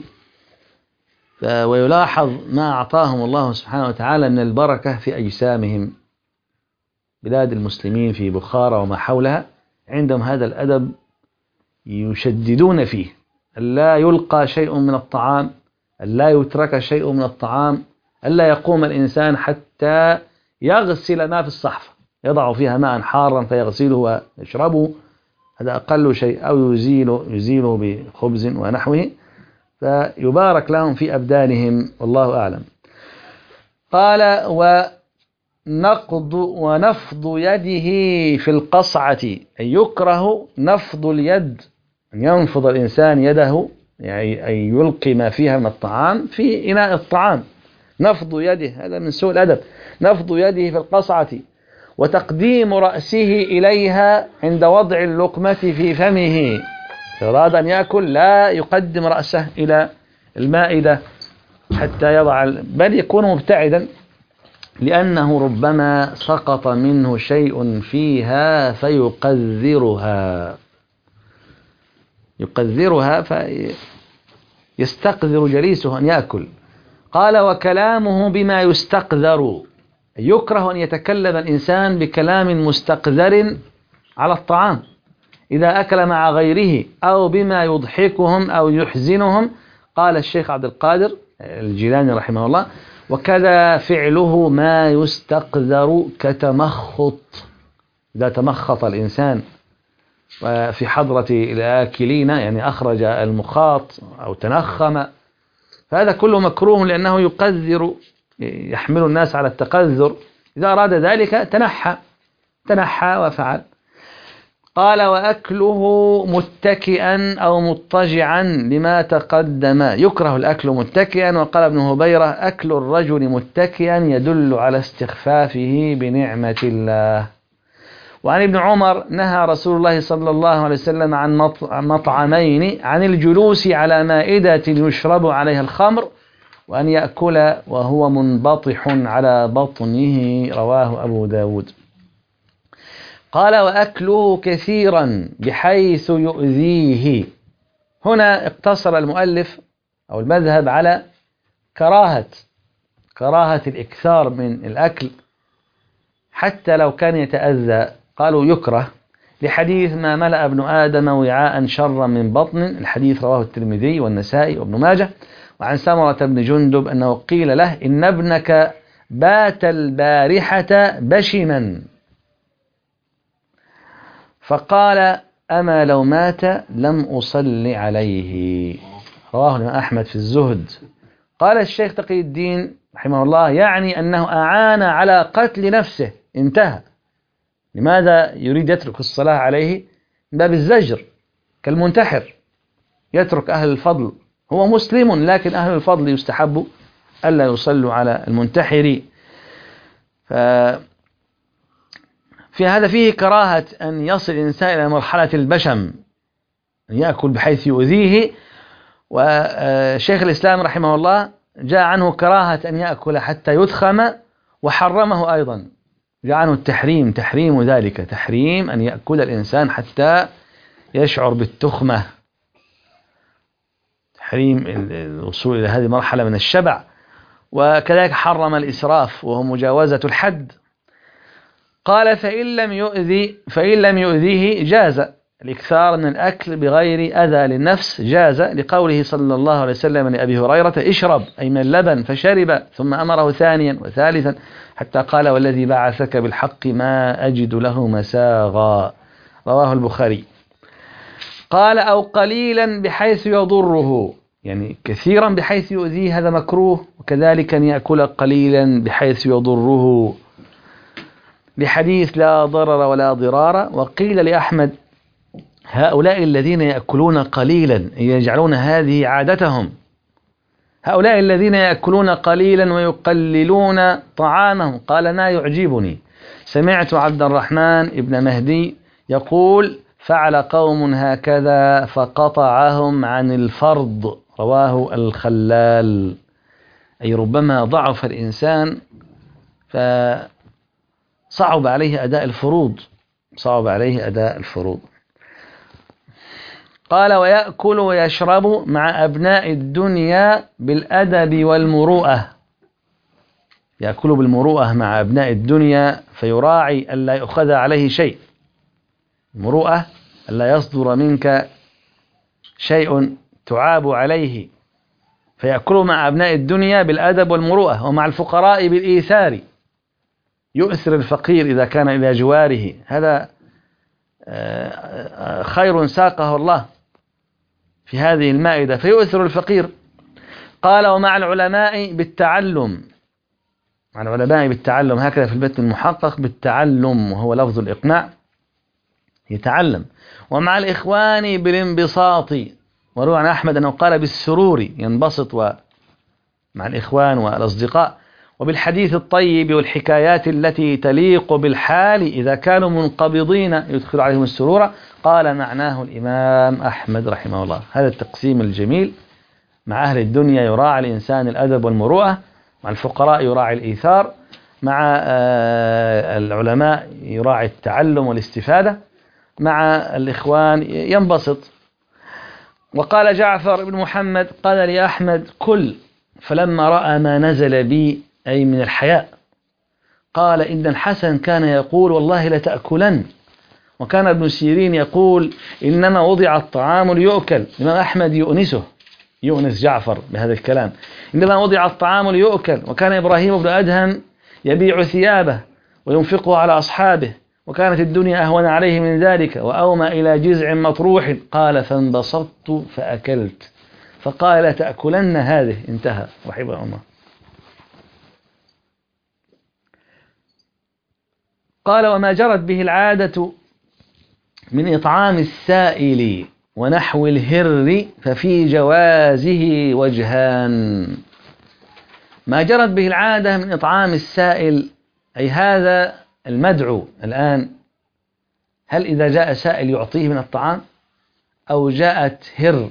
ويلاحظ ما أعطاهم الله سبحانه وتعالى من البركة في أجسامهم. بلاد المسلمين في بخارى وما حولها عندهم هذا الأدب، يشددون فيه: ألا يلقى شيء من الطعام، ألا يترك شيء من الطعام، ألا يقوم الإنسان حتى يغسل ما في الصحفة، يضع فيها ماء حارا فيغسله ويشربه، هذا أقل شيء، أو يزيله, يزيله بخبز ونحوه، فيبارك لهم في أبدانهم، والله أعلم. قال: ونقض ونفض يده في القصعة، أي يكره نفض اليد، أن ينفض الإنسان يده، يعني أن يلقي ما فيها من الطعام في إناء الطعام. نفض يده هذا من سوء الأدب. نفض يده في القصعة، وتقديم رأسه إليها عند وضع اللقمة في فمه. أراد أن يأكل لا يقدم رأسه إلى المائدة حتى يضع، بل يكون مبتعدا، لأنه ربما سقط منه شيء فيها فيقذرها يقذرها فيستقذر جليسه أن يأكل. قال: وكلامه بما يستقذر، يكره أن يتكلم الإنسان بكلام مستقذر على الطعام إذا أكل مع غيره أو بما يضحكهم أو يحزنهم. قال الشيخ عبد القادر الجيلاني رحمه الله: وكذا فعله ما يستقذر كتمخط، إذا تمخط الإنسان في حضرة الآكلين، يعني أخرج المخاط أو تنخم، فهذا كله مكروه لأنه يقذر، يحمل الناس على التقذر. إذا أراد ذلك تنحى تنحى وفعل. قال: وأكله متكئا أو مضطجعا لما تقدم، يكره الأكل متكئا. وقال ابن هبيرة: أكل الرجل متكئا يدل على استخفافه بنعمة الله. وعن ابن عمر: نهى رسول الله صلى الله عليه وسلم عن مطعمين: عن الجلوس على مائدة يشرب عليها الخمر، وأن يأكل وهو منبطح على بطنه، رواه أبو داود. قال: وأكله كثيرا بحيث يؤذيه. هنا اقتصر المؤلف أو المذهب على كراهة كراهة الإكثار من الأكل حتى لو كان يتأذى. قالوا يكره لحديث: ما ملأ ابن آدم وعاء شرا من بطن، الحديث رواه الترمذي والنسائي وابن ماجه. وعن سمرة بن جندب أنه قيل له: إن ابنك بات البارحة بشما، فقال: أما لو مات لم أصل عليه، رواه الإمام أحمد في الزهد. قال الشيخ تقي الدين رحمه الله: يعني أنه أعان على قتل نفسه، انتهى. لماذا يريد يترك الصلاة عليه؟ باب الزجر، كالمنتحر يترك أهل الفضل، هو مسلم لكن أهل الفضل يستحب ألا يصلوا على المنتحر. ففي هذا فيه كراهة أن يصل الإنسان إلى مرحلة البشم، أن يأكل بحيث يؤذيه. وشيخ الإسلام رحمه الله جاء عنه كراهة أن يأكل حتى يدخم، وحرمه أيضا، جاء عنه التحريم، تحريم ذلك، تحريم أن يأكل الإنسان حتى يشعر بالتخمة، تحريم الوصول إلى هذه المرحلة من الشبع. وكذلك حرم الإسراف وهو مجاوزة الحد. قال: فإن لم يؤذي فإن لم يؤذيه جاز، الإكثار من الأكل بغير أذى للنفس جاز لقوله صلى الله عليه وسلم لأبي هريرة اشرب أي من اللبن، فشرب، ثم أمره ثانيا وثالثا حتى قال والذي بعثك بالحق ما أجد له مساغا، رواه البخاري. قال أو قليلا بحيث يضره، يعني كثيرا بحيث يؤذيه، هذا مكروه، وكذلك أن يأكل قليلا بحيث يضره، لحديث لا ضرر ولا ضرار. وقيل لأحمد هؤلاء الذين يأكلون قليلا يجعلون هذه عادتهم، هؤلاء الذين يأكلون قليلا ويقللون طعامهم، قال ما يعجبني سمعت عبد الرحمن ابن مهدي يقول فعل قوم هكذا فقطعهم عن الفرض، رواه الخلال. أي ربما ضعف الإنسان فصعب عليه أداء الفروض، صعب عليه أداء الفروض. قال ويأكل ويشرب مع أبناء الدنيا بالأدب والمروءة، يأكل بالمروءة مع أبناء الدنيا فيراعي ألا يؤخذ عليه شيء، المروءة ألا يصدر منك شيء تعاب عليه، فيأكل مع أبناء الدنيا بالأدب والمروءة، ومع الفقراء بالإيثار، يؤثر الفقير إذا كان إلى جواره، هذا خير ساقه الله في هذه المائدة فيؤثر الفقير. قال ومع العلماء بالتعلم، مع العلماء بالتعلم، هكذا في البيت المحقق بالتعلم وهو لفظ الإقناع، يتعلم. ومع الإخوان بالانبساط، وروى عن أحمد أنه قال بالسرور، ينبسط مع الإخوان والأصدقاء. وبالحديث الطيب والحكايات التي تليق بالحال إذا كانوا منقبضين يدخل عليهم السرور، قال معناه الإمام أحمد رحمه الله. هذا التقسيم الجميل، مع أهل الدنيا يراعي الإنسان الأدب والمروءة، مع الفقراء يراعي الإيثار، مع العلماء يراعي التعلم والاستفادة، مع الإخوان ينبسط. وقال جعفر بن محمد قال لي أحمد كل، فلما رأى ما نزل بي أي من الحياء قال إن الحسن كان يقول والله لتأكلن، وكان ابن سيرين يقول إنما وضع الطعام ليؤكل. الإمام أحمد يؤنسه، يؤنس جعفر بهذا الكلام، إنما وضع الطعام ليؤكل. وكان إبراهيم بن أدهم يبيع ثيابه وينفقه على أصحابه، وكانت الدنيا أهون عليه من ذلك، وأومى إلى جزع مطروح، قال فانبسطت فأكلت، فقال لتأكلن هذه، انتهى رحمه الله. قال وما جرت به العادة من إطعام السائل ونحو الهر ففي جوازه وجهان. ما جرت به العادة من إطعام السائل، أي هذا المدعو الآن، هل إذا جاء سائل يعطيه من الطعام، أو جاءت هر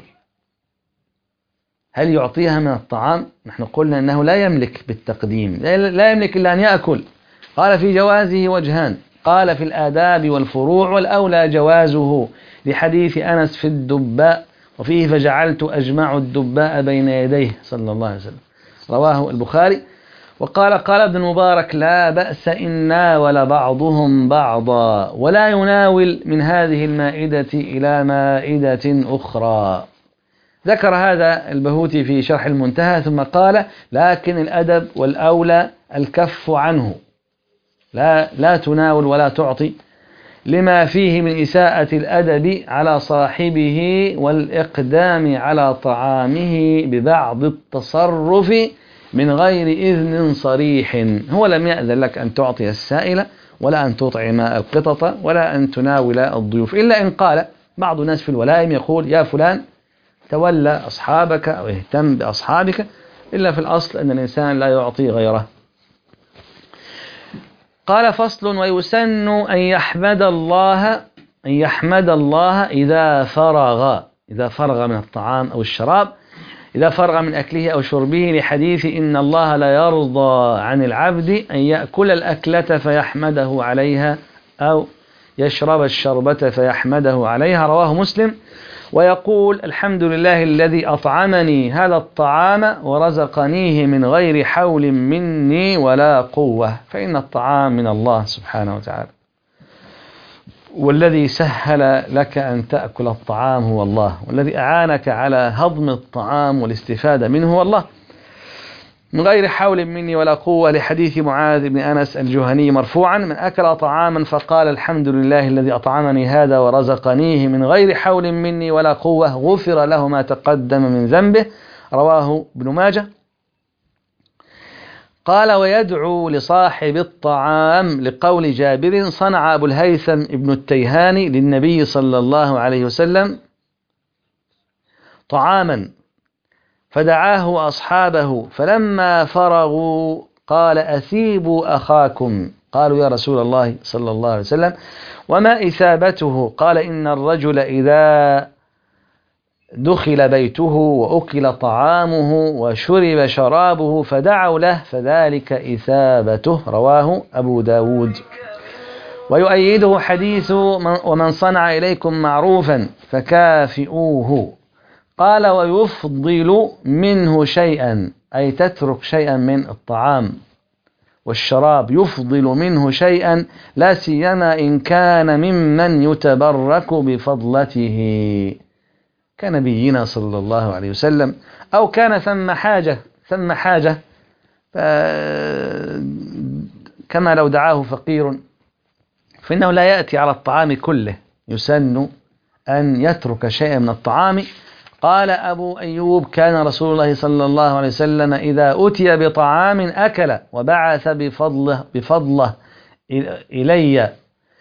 هل يعطيها من الطعام؟ نحن قلنا أنه لا يملك بالتقديم، لا يملك إلا أن يأكل. قال في جوازه وجهان، قال في الآداب والفروع، والأولى جوازه لحديث أنس في الدباء، وفيه فجعلت أجمع الدباء بين يديه صلى الله عليه وسلم، رواه البخاري. وقال قال ابن المبارك لا بأس إن ناول بعضهم بعضا، ولا يناول من هذه المائدة إلى مائدة أخرى. ذكر هذا البهوتي في شرح المنتهى، ثم قال لكن الأدب والأولى الكف عنه، لا, لا تناول ولا تعطي، لما فيه من إساءة الأدب على صاحبه والإقدام على طعامه ببعض التصرف من غير إذن صريح. هو لم يأذن لك أن تعطي السائل ولا أن تطعم القطط ولا أن تناول الضيوف، إلا إن قال بعض الناس في الولائم يقول يا فلان تولى أصحابك أو اهتم بأصحابك، إلا في الأصل أن الإنسان لا يعطي غيره. قال فصل ويسن أن يحمد الله أن يحمد الله إذا فرغ إذا فرغ من الطعام أو الشراب، إذا فرغ من أكله أو شربه، لحديث إن الله لا يرضى عن العبد أن يأكل الأكلة فيحمده عليها أو يشرب الشربة فيحمده عليها، رواه مسلم. ويقول الحمد لله الذي أطعمني هذا الطعام ورزقنيه من غير حول مني ولا قوة، فإن الطعام من الله سبحانه وتعالى. والذي سهل لك أن تأكل الطعام هو الله، والذي أعانك على هضم الطعام والاستفادة منه هو الله، من غير حول مني ولا قوة، لحديث معاذ بن أنس الجهني مرفوعا: من أكل طعاما فقال الحمد لله الذي أطعمني هذا ورزقنيه من غير حول مني ولا قوة غفر له ما تقدم من ذنبه. رواه ابن ماجه. قال: ويدعو لصاحب الطعام، لقول جابر: صنع أبو الهيثم ابن التيهاني للنبي صلى الله عليه وسلم طعاما فدعاه أصحابه، فلما فرغوا قال: أثيبوا أخاكم. قالوا: يا رسول الله صلى الله عليه وسلم وما إثابته؟ قال: إن الرجل إذا دخل بيته وأكل طعامه وشرب شرابه فدعوا له فذلك إثابته. رواه أبو داود. ويؤيده حديث: ومن صنع إليكم معروفا فكافئوه. قال: ويفضل منه شيئا، أي تترك شيئا من الطعام والشراب، يفضل منه شيئا، لا سيما إن كان ممن يتبرك بفضلته كنبينا صلى الله عليه وسلم، أو كان ثم حاجة ثم حاجة كما لو دعاه فقير، فإنه لا يأتي على الطعام كله، يسن أن يترك شيئا من الطعام. قال أبو أيوب: كان رسول الله صلى الله عليه وسلم إذا أتي بطعام أكل وبعث بفضله, بفضله إلي،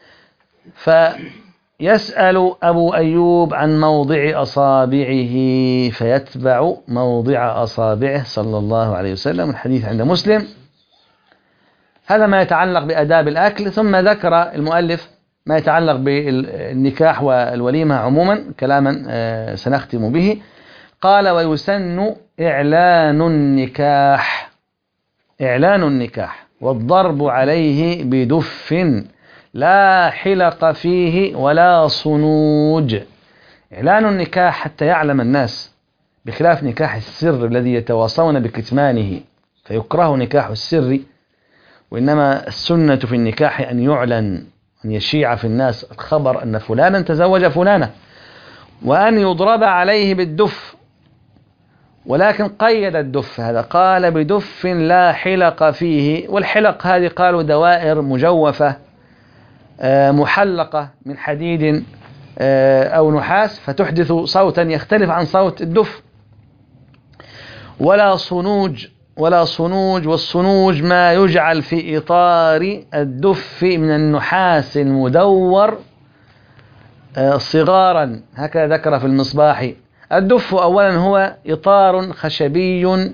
فيسأل أبو أيوب عن موضع أصابعه فيتبع موضع أصابعه صلى الله عليه وسلم. الحديث عند مسلم. هذا ما يتعلق بأداب الأكل. ثم ذكر المؤلف ما يتعلق بالنكاح والوليمة عموما كلاما سنختم به. قال: ويسن إعلان النكاح إعلان النكاح والضرب عليه بدف لا حلق فيه ولا صنوج. إعلان النكاح حتى يعلم الناس، بخلاف نكاح السر الذي يتواصون بكتمانه، فيكره نكاح السر، وإنما السنة في النكاح أن يعلن، أن يشيع في الناس الخبر أن فلانا تزوج فلانة، وأن يضرب عليه بالدف. ولكن قيد الدف هذا، قال: بدف لا حلق فيه. والحلق هذه قالوا دوائر مجوفة محلقة من حديد أو نحاس، فتحدث صوتا يختلف عن صوت الدف. ولا صنوج ولا صنوج والصنوج ما يجعل في إطار الدف من النحاس المدور صغارا، هكذا ذكر في المصباح. الدف أولا هو إطار خشبي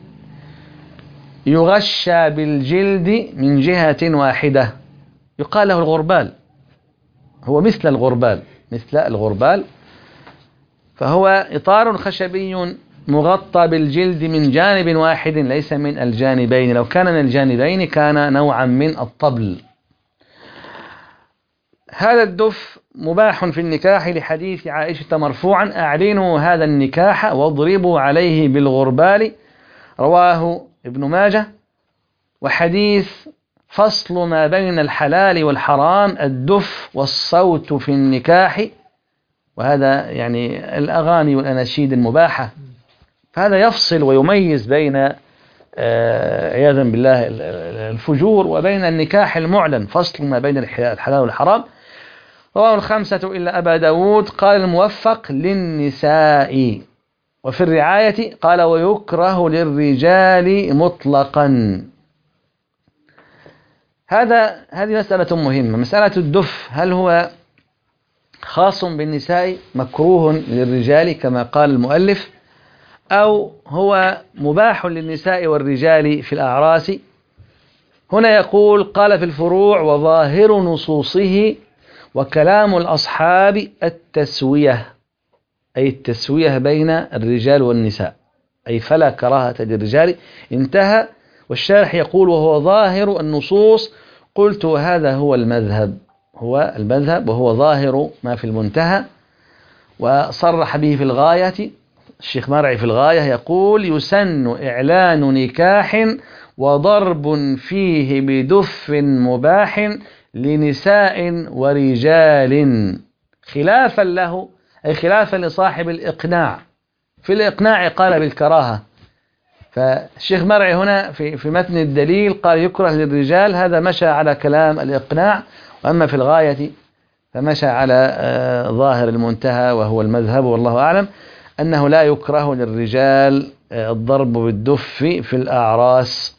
يغشى بالجلد من جهة واحدة، يقال له الغربال، هو مثل الغربال مثل الغربال فهو إطار خشبي مغطى بالجلد من جانب واحد ليس من الجانبين، لو كان من الجانبين كان نوعا من الطبل. هذا الدف مباح في النكاح لحديث عائشة مرفوعا: أعلنوا هذا النكاح واضربوا عليه بالغربال. رواه ابن ماجه. وحديث فصل ما بين الحلال والحرام الدف والصوت في النكاح، وهذا يعني الأغاني والأناشيد المباحة، فهذا يفصل ويميز بين عياذا بالله الفجور وبين النكاح المعلن، فصل ما بين الحلال والحرام. رواه الخمسة إلا أبا داود. قال: الموفق للنساء. وفي الرعاية قال: ويكره للرجال مطلقا. هذا هذه مسألة مهمة، مسألة الدف، هل هو خاص بالنساء مكروه للرجال كما قال المؤلف، أو هو مباح للنساء والرجال في الأعراس؟ هنا يقول: قال في الفروع: وظاهر نصوصه وكلام الأصحاب التسوية، أي التسوية بين الرجال والنساء، أي فلا كراهة للرجال. انتهى. والشارح يقول: وهو ظاهر النصوص. قلت: وهذا هو المذهب هو المذهب وهو ظاهر ما في المنتهى. وصرح به في الغاية الشيخ مرعي في الغاية، يقول: يسن إعلان نكاح وضرب فيه بدف مباح لنساء ورجال خلافا له، أي خلافا لصاحب الإقناع. في الإقناع قال بالكراهة، فالشيخ مرعي هنا في في متن الدليل قال يكره للرجال، هذا مشى على كلام الإقناع، وأما في الغاية فمشى على ظاهر المنتهى وهو المذهب والله أعلم، أنه لا يكره للرجال الضرب بالدف في الأعراس.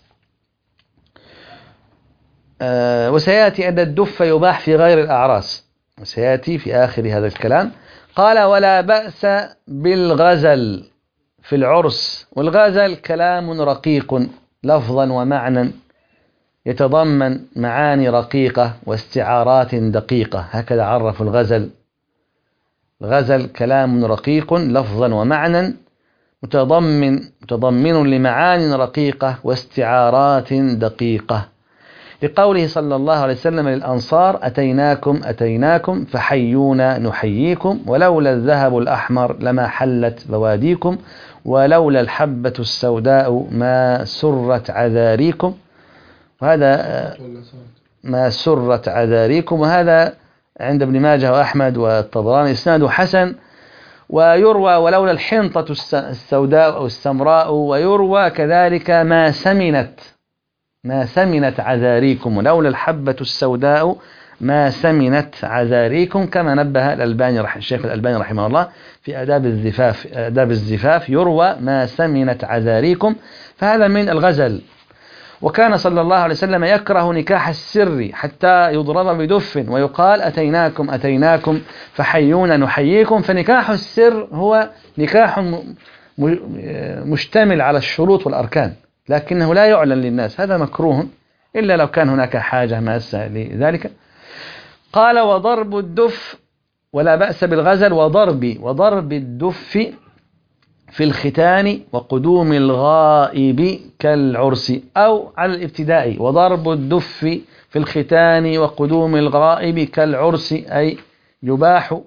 وسيأتي أن الدف يباح في غير الأعراس، وسيأتي في آخر هذا الكلام. قال ولا بأس بالغزل في العرس. والغزل كلام رقيق لفظا ومعنى، يتضمن معاني رقيقة واستعارات دقيقة، هكذا عرف الغزل. الغزل كلام رقيق لفظا ومعنى متضمن متضمن لمعاني رقيقة واستعارات دقيقة، لقوله صلى الله عليه وسلم للأنصار أتيناكم أتيناكم فحيونا نحييكم، ولولا الذهب الأحمر لما حلت بواديكم، ولولا الحبة السوداء ما سرت عذاريكم. وهذا ما سرت عذاريكم، وهذا عند ابن ماجه وأحمد والطبراني إسناده حسن. ويروى ولولا الحنطة السوداء أو السمراء، ويروى كذلك ما سمنت ما سمنت عذاريكم، ولولا الحبة السوداء ما سمنت عذاريكم، كما نبه الألباني رح الشيخ الألباني رحمه الله في آداب الزفاف آداب الزفاف يروى ما سمنت عذاريكم، فهذا من الغزل. وكان صلى الله عليه وسلم يكره نكاح السر حتى يضرب بدف ويقال أتيناكم أتيناكم فحيونا نحييكم، فنكاح السر هو نكاح مشتمل على الشروط والأركان، لكنه لا يعلن للناس، هذا مكروه إلا لو كان هناك حاجة ماسة لذلك. قال وضرب الدف ولا بأس بالغزل وضرب وضرب الدف في الختان وقدوم الغائب كالعرس، أو على الابتداء وضرب الدف في الختان وقدوم الغائب كالعرس، أي يباح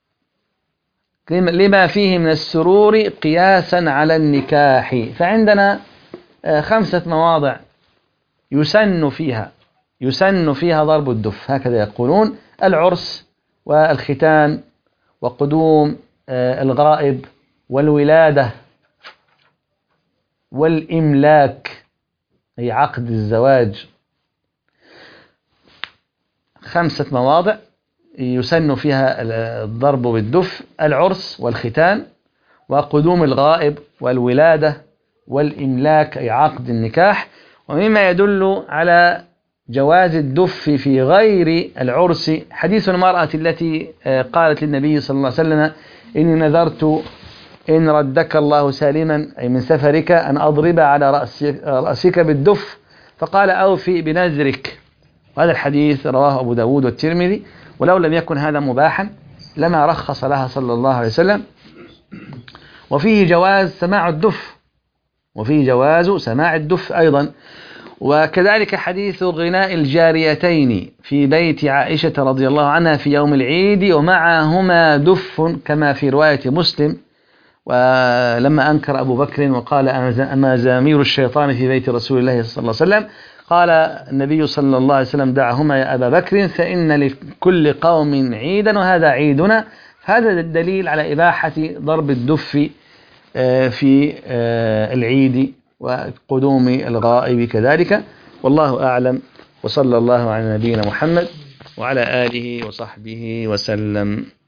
لما فيه من السرور قياسا على النكاح. فعندنا خمسة مواضع يسن فيها يسن فيها ضرب الدف، هكذا يقولون: العرس والختان وقدوم الغائب والولادة والإملاك أي عقد الزواج. خمسة مواضع يسن فيها الضرب بالدف: العرس والختان وقدوم الغائب والولادة والإملاك أي عقد النكاح. ومما يدل على جواز الدف في غير العرس حديث المرأة التي قالت للنبي صلى الله عليه وسلم: إني نذرت إن ردك الله سالما أي من سفرك أن أضرب على رأسك بالدف، فقال: أوفي بنذرك. وهذا الحديث رواه أبو داود والترمذي، ولو لم يكن هذا مباحا لما رخص لها صلى الله عليه وسلم. وفيه جواز سماع الدف وفيه جواز سماع الدف أيضا. وكذلك حديث غناء الجاريتين في بيت عائشة رضي الله عنها في يوم العيد ومعهما دف كما في رواية مسلم. ولما أنكر أبو بكر وقال: أما زامير الشيطان في بيت رسول الله صلى الله عليه وسلم، قال النبي صلى الله عليه وسلم: دعهما يا أبا بكر فإن لكل قوم عيدا وهذا عيدنا. هذا الدليل على إباحة ضرب الدف في العيد وقدوم الغائب كذلك، والله أعلم. وصلى الله على نبينا محمد وعلى آله وصحبه وسلم.